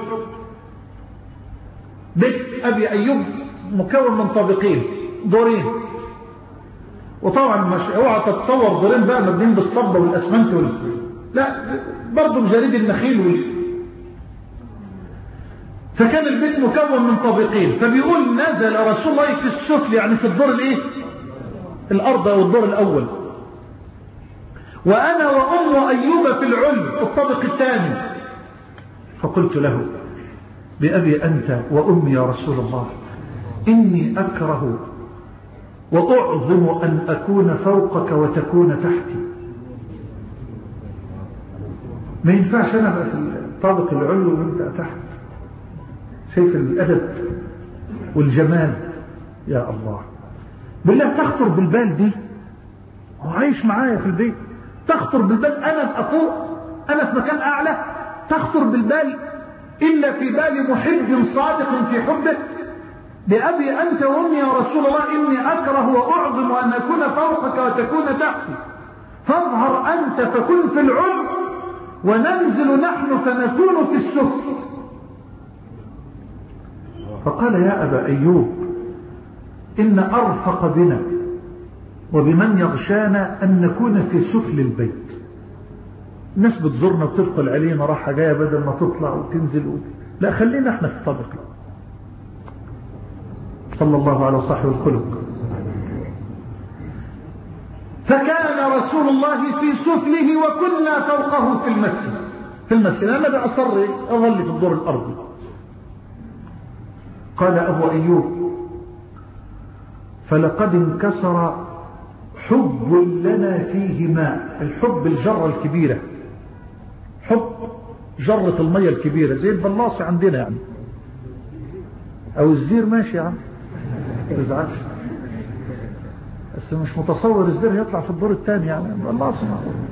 بيت أبي أيوب مكون من طابقين، دورين، وطبعا مش اوعى تتصور دورين بقى مبنيين بالصبة والأسمنت وال... لا، برضه بجريد النخيل وال... فكان البيت مكون من طابقين. فبيقول نزل رسول الله في السفل، يعني في الدور الايه، الأرض أو الدور الأول، وأنا وأم أيوب في العلي الطابق الثاني. فقلت له: بأبي أنت وأمي يا رسول الله، إني أكره وأعظم أن أكون فوقك وتكون تحتي. ما ينفعش أنا بقى في الطابق العلي وأنت تحت. شايف الأدب والجمال يا الله. بالله تخطر بالبال دي، وعايش معايا في البيت، تخطر بالبال أنا أفوق، أنا في مكان أعلى، تخطر بالبال إلا في بال محب صادق في حبه. بأبي أنت وأمي يا رسول الله، إني أكره وأعظم أن أكون فوقك وتكون تحتي، فاظهر أنت فكن في العلو، وننزل نحن فنكون في السفل. فقال: يا أبا أيوب، إن أرفق بنا وبمن يغشانا أن نكون في سفل البيت. الناس بتزورنا وتدخل علينا راحة جاية بدل ما تطلع وتنزل و... لا، خلينا احنا في الطبق. صلى الله على صاحب الخلق. فكان رسول الله في سفله وكنا فوقه في المسجد. في المسجد أنا بأصر أظل في الدور الأرضي. قال أبو أيوب: فلقد انكسر حب لنا فيه ماء. الحب الجرة الكبيرة، حب جرة المية الكبيرة زي البلاصة عندنا يعني، او الزير ماشي يا عم ما تزعلش، بس مش متصور الزير هيطلع في الدور الثاني يعني البلاصة.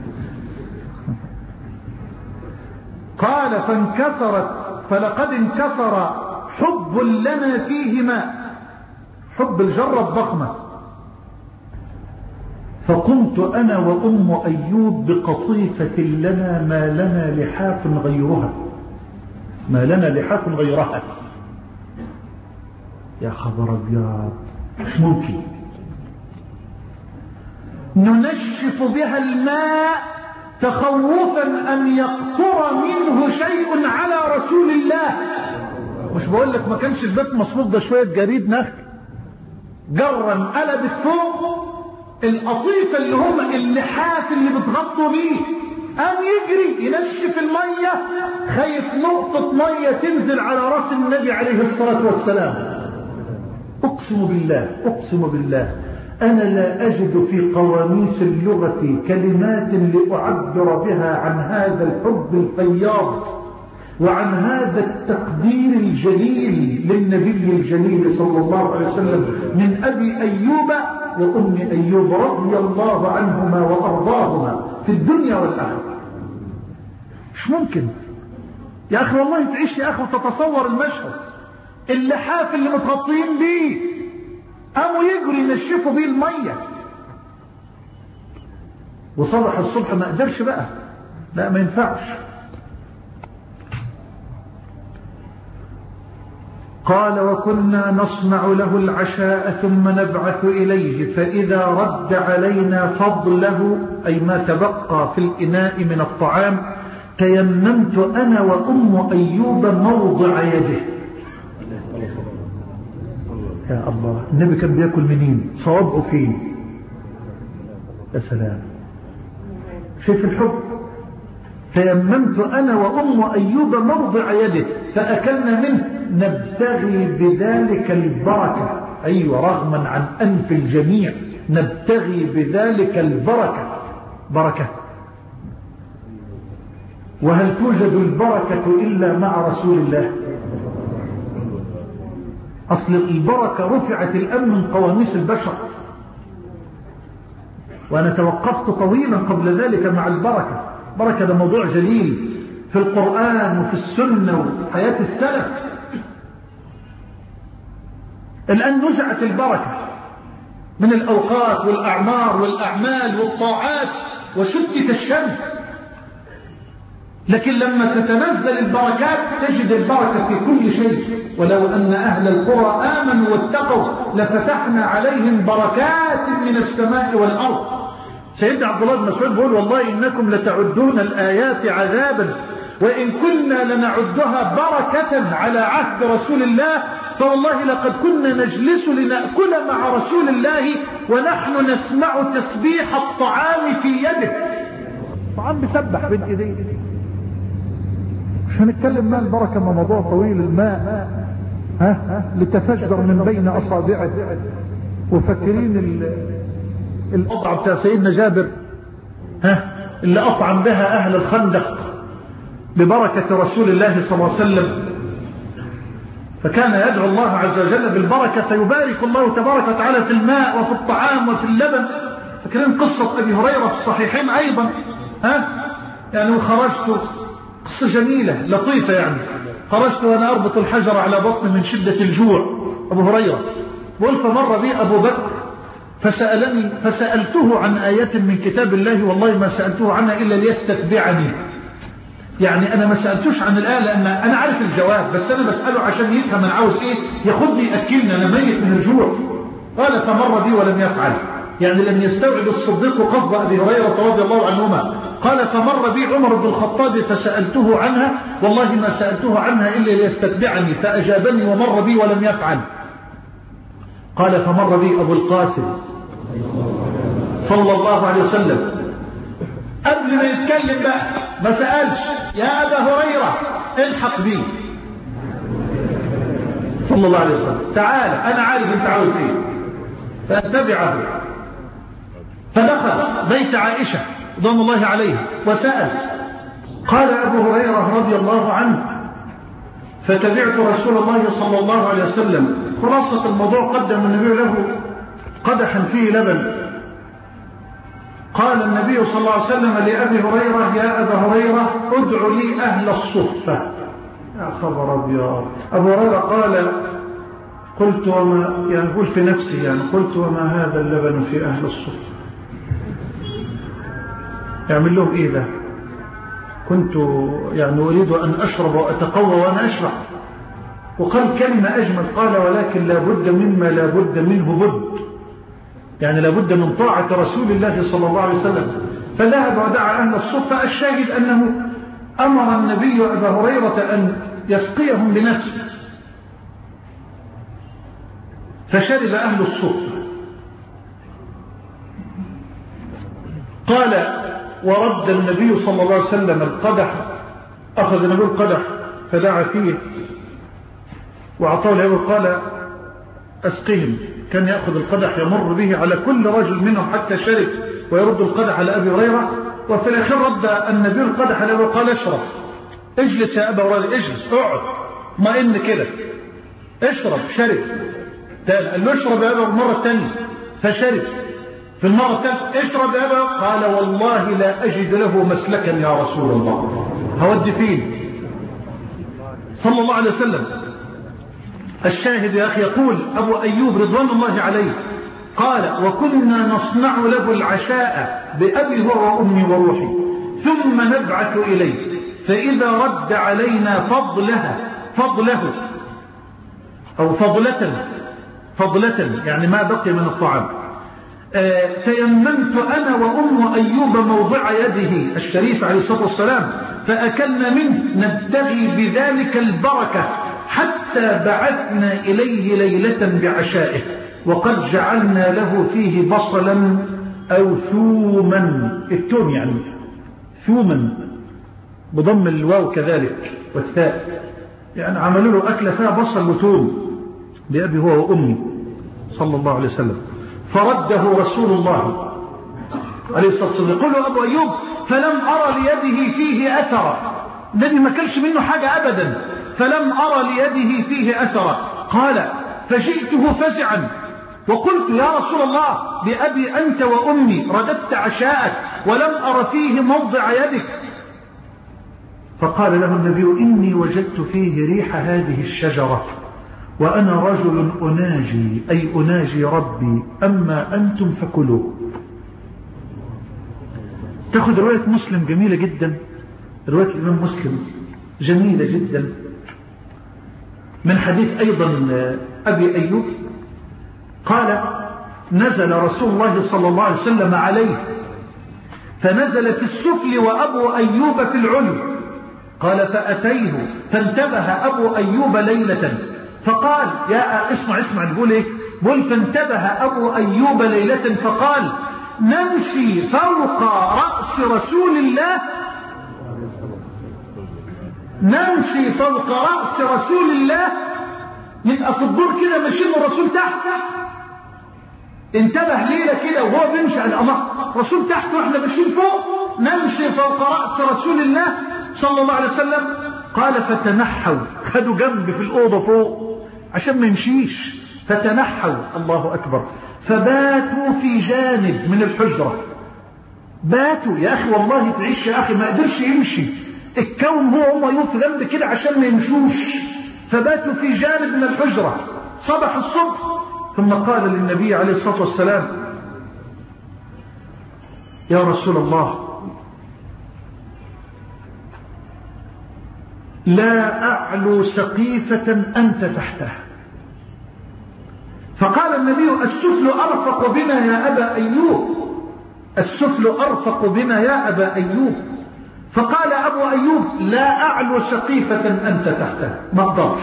قال فانكسرت، فلقد انكسر حب لنا فيه ماء، حب الجرة الضخمة. فقمت أنا وأم أيوب بقطيفة لنا ما لنا لحاف غيرها، ما لنا لحاف غيرها. يا خبر أبيض، مش ممكن. ننشف بها الماء تخوفا أن يقطر منه شيء على رسول الله. مش بقول لك ما كانش البيت مصفوف ده شوية جريد نخل، جرا قلبت فوق القطيفة اللي هم اللحاف اللي بتغطوا بيه، قام يجري ينشف المية خايف نقطة مية تنزل على رأس النبي عليه الصلاة والسلام. أقسم بالله أقسم بالله أنا لا أجد في قواميس اللغة كلمات لأعبر بها عن هذا الحب الفياض وعن هذا التقدير الجليل للنبي الجليل صلى الله عليه وسلم من أبي أيوب وأم أيوب رضي الله عنهما وأرضاهما في الدنيا والآخرة. مش ممكن يا أخي والله تعيش يا أخي وتتصور المشهد، اللحاف اللي متغطين بيه قاموا يجري ينشفوا بيه المية، وصبح الصبح ما قدرش بقى، لا ما ينفعش. قال وكنا نصنع له العشاء ثم نبعث إليه فإذا رد علينا فضله أي ما تبقى في الإناء من الطعام تيممت أنا وأم أيوب موضع يده. يا الله، النبي كان بيأكل منين؟ صوابه فين؟ يا سلام، شايف الحب. تيممت أنا وأم أيوب موضع يده فأكلنا منه نبتغي بذلك البركة. أيوة، رغما عن أنف الجميع نبتغي بذلك البركة. بركة، وهل توجد البركة إلا مع رسول الله؟ أصل البركة رفعت الآن من قواميس البشر، وأنا توقفت طويلا قبل ذلك مع البركة. بركة ده موضوع جليل في القرآن وفي السنة وحياة السلف. الآن نزعت البركة من الأوقات والأعمار والأعمال والطاعات وشتت الشمس، لكن لما تتنزل البركات تجد البركة في كل شيء. ولو أن أهل القرى آمنوا واتقوا لفتحنا عليهم بركات من السماء والأرض. سيدنا عبد الله بن مسعود بيقول والله إنكم لتعدون الآيات عذابا وإن كنا لنعدها بركة على عهد رسول الله فوالله لقد كنا نجلس لنأكل مع رسول الله ونحن نسمع تسبيح الطعام في يده. الطعام بيسبح بين ايديه. مش هنتكلم ماء البركة ما موضوع طويل. الماء ها لتفجر من بين أصابعه. وفكرين الأضع بتاع سيدنا جابر ها اللي أطعم بها أهل الخندق ببركة رسول الله صلى الله عليه وسلم، فكان يدعو الله عز وجل بالبركة فيبارك الله تبارك وتعالى في الماء وفي الطعام وفي اللبن. فكرين قصة أبي هريرة في الصحيحين أيضا ها يعني وخرجت قصة جميلة لطيفة يعني خرجت وأنا أربط الحجر على بطني من شدة الجوع. أبو هريرة قلت مر بي أبو بكر فسألني فسألته عن آيات من كتاب الله والله ما سألته عنها إلا ليستتبعني. يعني أنا ما سألتوش عن الآية لأن أنا عارف الجواب، بس أنا بسأله عشان يفهم أنا عاوز إيه، ياخدني يأكلني أنا ميت من الجوع. قال فمر بي ولم يفعل، يعني لم يستوعب الصديق قصد أبي هريرة رضي الله عنهما. قال فمر بي عمر بن الخطاب فسألته عنها والله ما سألته عنها إلا ليستتبعني فأجابني ومر بي ولم يفعل. قال فمر بي أبو القاسم صلى الله عليه وسلم قبل ما يتكلم بقى ما سألش يا أبا هريرة الحق بي صلى الله عليه وسلم تعال أنا عارف أنت عاوز إيه فأتبعه. فدخل بيت عائشة رضوان الله عليها وسأل. قال أبو هريرة رضي الله عنه: فتبعت رسول الله صلى الله عليه وسلم. خلاصة الموضوع: قدم النبي له قدحا فيه لبن. قال النبي صلى الله عليه وسلم لأبي هريرة: يا أبا هريرة ادع لي أهل الصفة. يا خبر أبيض. أبو هريرة قال: قلت وما، يعني قل في نفسي، يعني قلت وما هذا اللبن في أهل الصفة؟ يعمل لهم إيه ده؟ كنت يعني أريد أن أشرب وأتقوى وأنا أشرب. وقال كلمة أجمل، قال: ولكن لا بد مما لا بد منه بد، يعني لا بد من طاعة رسول الله صلى الله عليه وسلم. فذهب ودعا أهل الصفة. الشاهد أنه أمر النبي أبا هريرة أن يسقيهم بنفسه، فشرب أهل الصفة. قال: ورد النبي صلى الله عليه وسلم القدح، أخذ النبي القدح فدعا فيه وأعطاه له، قال: أسقهم. كان يأخذ القدح يمر به على كل رجل منهم حتى شرب ويرد القدح على أبي هريرة. وفي الأخير رد النبي القدح له وقال: اشرب، اجلس يا أبا هريرة، اجلس، اقعد، ما إن كده، اشرب. شرب. قال له: اشرب يا أبا المرة الثانية، فشرب. في المرة الثالثة: اشرب يا أبا. قال: والله لا أجد له مسلكا يا رسول الله. هودي فين؟ صلى الله عليه وسلم. الشاهد يا أخي، يقول أبو أيوب رضوان الله عليه، قال: وكنا نصنع له العشاء بأبي هو وأمي وروحي، ثم نبعث إليه، فإذا رد علينا فضلها فضله أو فضلة فضلة يعني ما بقي من الطعام، آه تيممت أنا وأم أيوب موضع يده الشريف عليه الصلاة والسلام، فأكلنا منه نبتغي بذلك البركة، حتى بعثنا إليه ليلة بعشائه، وقد جعلنا له فيه بصلا أو ثوما. التوم يعني ثوما بضم الواو كذلك والثاء، يعني عملوا له أكلة فيها بصل وثوم لأبي هو وأمي صلى الله عليه وسلم. فرده رسول الله عليه الصلاة والسلام. يقول له أبو أيوب: فلم أرى ليده فيه أثرا. الذي ما كلش منه حاجة أبدا، فلم أرى ليده فيه أثرا. قال: فجئته فزعا وقلت: يا رسول الله، بأبي أنت وأمي رددت عشاءك ولم أرى فيه موضع يدك. فقال له النبي: إني وجدت فيه ريح هذه الشجرة، وأنا رجل أناجي، أي أناجي ربي، أما أنتم فكلوا. تأخذ رواية مسلم جميلة جدا، رواية الإمام مسلم جميلة جدا، من حديث أيضا أبي أيوب قال: نزل رسول الله صلى الله عليه وسلم عليه، فنزل في السفل وأبو أيوب في العلو. قال: فأتيه فانتبه أبو أيوب ليلة فقال: يا اسمع اسمع بقول ايه؟ بقول: فانتبه أبو أيوب ليلة فقال: نمشي فوق رأس رسول الله، نمشي فوق رأس رسول الله. يبقى في الدور كده ماشيين الرسول تحت. انتبه ليلة كده وهو بيمشي على الأمر، رسول تحت واحنا ماشيين فوق، نمشي فوق رأس رسول الله صلى الله عليه وسلم. قال: فتنحوا، خدوا جنب في الأوضة فوق عشان ما يمشيش، فتنحوا، الله أكبر، فباتوا في جانب من الحجرة. باتوا يا أخي، والله تعيش يا أخي، ما قدرش يمشي، الكون هو هم يوم في جنب كده عشان ما يمشوش، فباتوا في جانب من الحجرة. صبح الصبح ثم قال للنبي عليه الصلاة والسلام: يا رسول الله، لا أعلو سقيفة أنت تحتها. فقال النبي: السفل أرفق بنا يا أبا أيوب، السفل أرفق بنا يا أبا أيوب. فقال أبو أيوب: لا أعلو سقيفة أنت تحتها، ما أقدرش.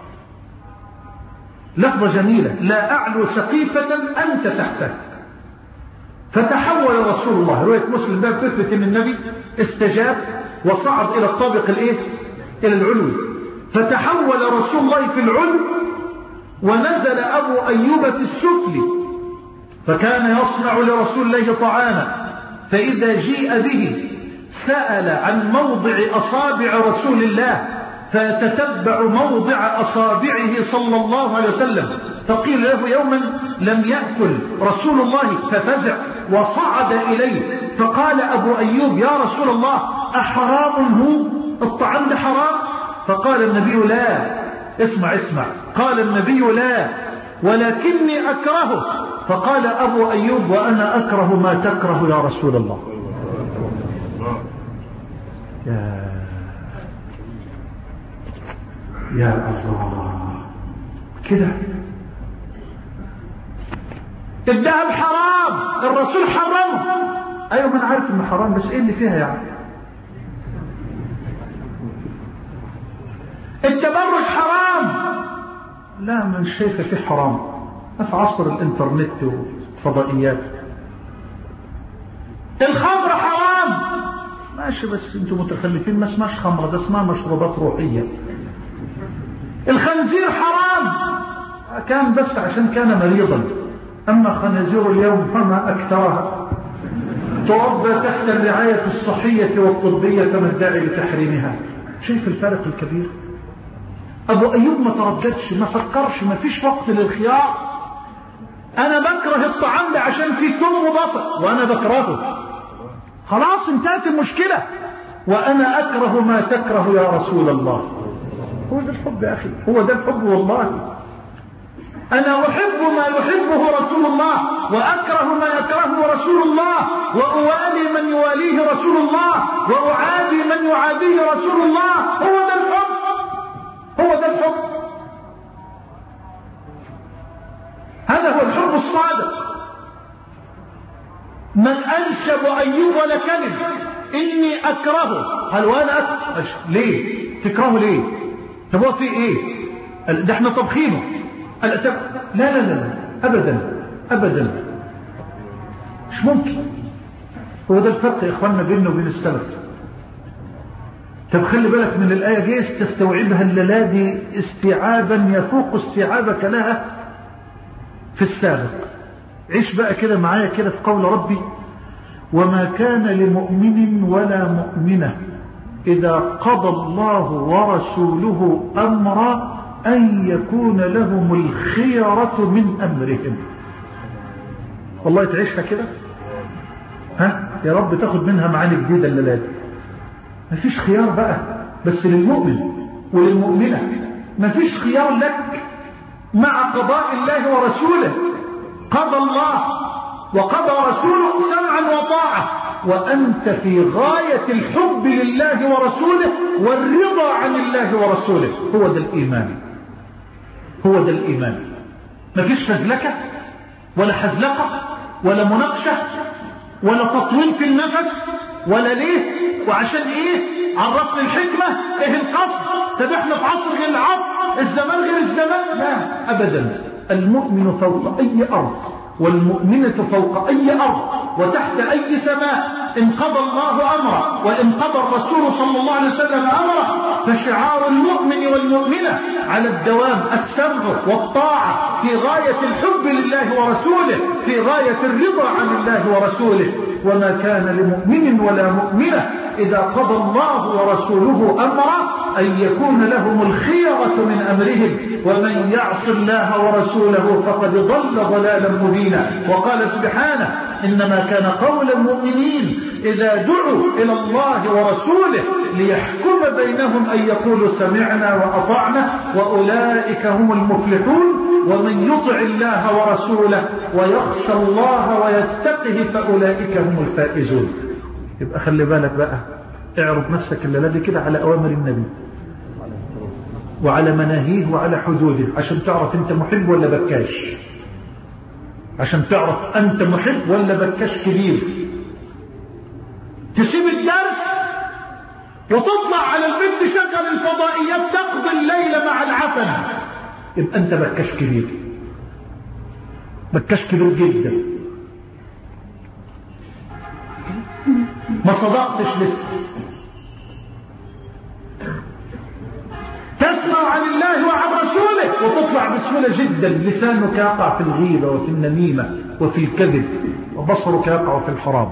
لفظة جميلة، لا أعلو سقيفة أنت تحتها. فتحول رسول الله، رواية مسلم باب تثبت أن النبي استجاب وصعد إلى الطابق الإيه؟ إلى العلو. فتحول رسول الله في العلو، ونزل أبو أيوب في السفل. فكان يصنع لرسول الله طعاما، فإذا جيء به سأل عن موضع أصابع رسول الله فيتتبع موضع أصابعه صلى الله عليه وسلم، فقيل له يوما لم يأكل رسول الله ففزع وصعد إليه، فقال أبو أيوب يا رسول الله أحرام هو الطعام ده حرام؟ فقال النبي لا. اسمع اسمع، قال النبي لا ولكني أكرهه. فقال أبو أيوب وأنا أكره ما تكره يا رسول الله. يا يا الله كده الذهب حرام، الرسول حرمه. أيوة من عارف إنه حرام، بس إيه اللي فيها يعني؟ التبرج حرام، لا من شايفه فيه حرام. في عصر الانترنت والفضائيات. الخمر حرام، ماشي بس انتم متخلفين، ما اسمهاش خمره، ده اسمها مشروبات روحيه. الخنزير حرام، كان بس عشان كان مريضا، اما خنازير اليوم فما اكثرها تربى تحت الرعايه الصحيه والطبيه، فما الداعي لتحريمها؟ شايف الفارق الكبير؟ أبو أيوب ما ترددش، ما فكرش، ما فيش وقت للخيار. أنا بكره الطعام ده عشان فيه توم وبصل وأنا بكرهه، خلاص انتهت المشكلة. وأنا أكره ما تكره يا رسول الله. هو ده الحب يا أخي، هو ده الحب والله. أنا أحب ما يحبه رسول الله وأكره ما يكرهه رسول الله، وأوالي من يواليه رسول الله، وأعادي من يعاديه رسول الله. هو ده الحب، هو ده الحب، هذا هو الحب الصادق. من أنشب أيوب ولا كلمة إني أكرهه، قال وأنا أكره. ليه تكرهه ليه؟ طب هو في إيه؟ ده احنا طبخينه. لا لا لا أبدا أبدا، مش ممكن. هو ده الفرق يا إخواننا بيننا وبين السلف. طب خلي بالك من الآية، جيس تستوعبها الليلة دي استيعابا يفوق استيعابك لها في السابق. عيش بقى كده معايا كده في قول ربي: وما كان لمؤمن ولا مؤمنة إذا قضى الله ورسوله أمرا أن يكون لهم الخيرة من أمرهم. والله تعيشها كده، ها يا رب تاخد منها معاني جديدة الليلة دي. مفيش خيار بقى بس للمؤمن وللمؤمنة، مفيش خيار لك مع قضاء الله ورسوله. قضى الله وقضى رسوله سمعا وطاعة، وأنت في غاية الحب لله ورسوله والرضا عن الله ورسوله. هو ده الإيمان، هو ده الإيمان. مفيش فزلكة ولا حزلقة ولا مناقشة ولا تطويل في النفس ولا ليه وعشان ايه، عرفنا الحكمة ايه القصد، طب احنا في عصر غير العصر، الزمان غير الزمان. لا ابدا، المؤمن فوق اي ارض والمؤمنة فوق اي ارض وتحت اي سماء. ان قضى الله امره وان قضى الرسول صلى الله عليه وسلم امره، فشعار المؤمن والمؤمنة على الدوام السمع والطاعة في غاية الحب لله ورسوله، في غاية الرضا عن الله ورسوله. وما كان لمؤمن ولا مؤمنة إذا قضى الله ورسوله أمرا أن يكون لهم الخيرة من أمرهم، ومن يعص الله ورسوله فقد ضل ضلالا مبينا. وقال سبحانه: إنما كان قول المؤمنين إذا دعوا إلى الله ورسوله ليحكم بينهم أن يقولوا سمعنا وأطعنا وأولئك هم المفلحون. ومن يطع الله ورسوله ويخشى الله ويتقه فأولئك هم الفائزون. يبقى خلي بالك بقى، اعرض نفسك الليلة دي كده على أوامر النبي وعلى مناهيه وعلى حدوده، عشان تعرف انت محب ولا بكاش، عشان تعرف انت محب ولا بكاش كبير. تسيب الدرس وتطلع على البيت تشغل الفضائيات تقضي الليل مع العفن، يبقى انت بكاش كبير، بكاش كبير جدا، ما صدقتش لسه. تسمع عن الله وعن رسوله وتطلع بالسنة بسهولة جدا. لسانك يقع في الغيبة وفي النميمة وفي الكذب، وبصرك يقع في الحرام.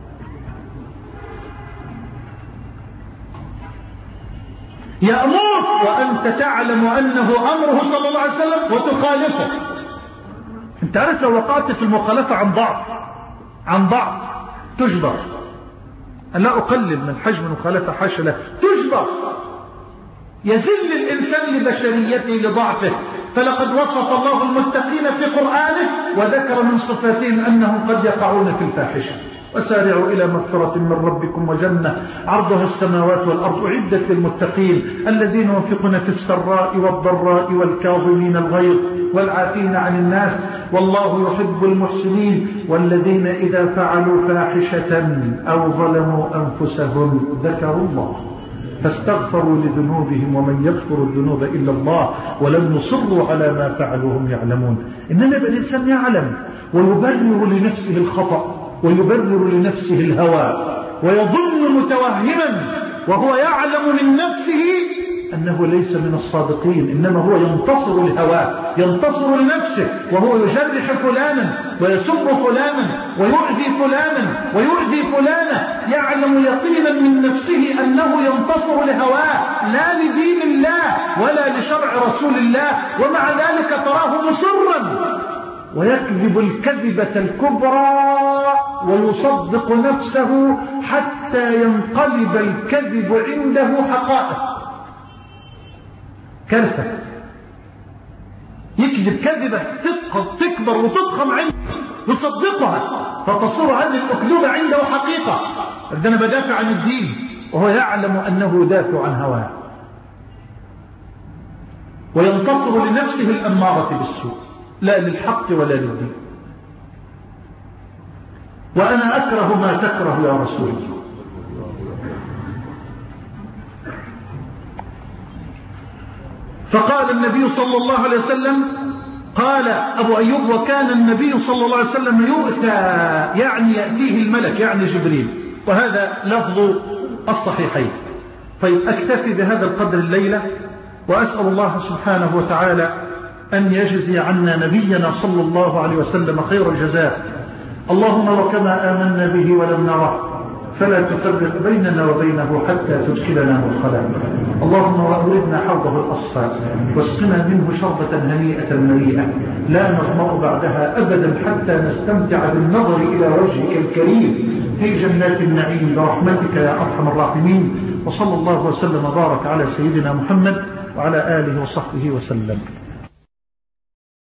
يأمرك وأنت تعلم أنه أمره صلى الله عليه وسلم وتخالفه. انت عارف لو وقعت في المخالفة عن ضعف عن ضعف تجبر. أنا لا أقلل من حجم المخالفة، حاشا له، تجبر. يذل الإنسان لبشريته لضعفه. فلقد وصف الله المتقين في قرآنه وذكر من صفاتهم أنهم قد يقعون في الفاحشة. وسارعوا إلى مغفرة من ربكم وجنة عرضها السماوات والأرض أعدت للمتقين الذين ينفقون في السراء والضراء والكاظمين الغيظ والعافين عن الناس والله يحب المحسنين والذين إذا فعلوا فاحشة أو ظلموا أنفسهم ذكروا الله فاستغفروا لذنوبهم ومن يغفر الذنوب إلا الله ولم يصروا على ما فعلوا هم يعلمون. إنما الإنسان يعلم ويبرر لنفسه الخطأ ويبرر لنفسه الهوى ويظن متوهما وهو يعلم من نفسه أنه ليس من الصادقين، إنما هو ينتصر لهواه، ينتصر لنفسه، وهو يجرح فلانا ويسب فلانا ويؤذي فلانا ويؤذي فلانا، يعلم يقينا من نفسه أنه ينتصر لهواه لا لدين الله ولا لشرع رسول الله، ومع ذلك تراه مصرا ويكذب الكذبة الكبرى ويصدق نفسه حتى ينقلب الكذب عنده حقائق. كارثة. يكذب كذبة تكبر وتضخم عنده يصدقها فتصير هذه الأكذوبة عنده حقيقة. أنا بدافع عن الدين وهو يعلم أنه يدافع عن هواه وينتصر لنفسه الأمارة بالسوء لا للحق ولا للدين. وأنا أكره ما تكره يا رسول الله. فقال النبي صلى الله عليه وسلم قال أبو أيوب وكان النبي صلى الله عليه وسلم يؤتى يعني يأتيه الملك يعني جبريل، وهذا لفظ الصحيحين. طيب أكتفي بهذا القدر الليلة وأسأل الله سبحانه وتعالى أن يجزي عنا نبينا صلى الله عليه وسلم خير الجزاء. اللهم وكما آمنا به ولم نره فلا تفرق بيننا وبينه حتى تدخلنا مدخلا. اللهم وأوردنا حوضه الأصفى واسقنا منه شربة هنيئة مريئة لا نظمأ بعدها أبدا حتى نستمتع بالنظر إلى وجهك الكريم في جنات النعيم برحمتك يا أرحم الراحمين. وصلى الله وسلم وبارك على سيدنا محمد وعلى آله وصحبه وسلم.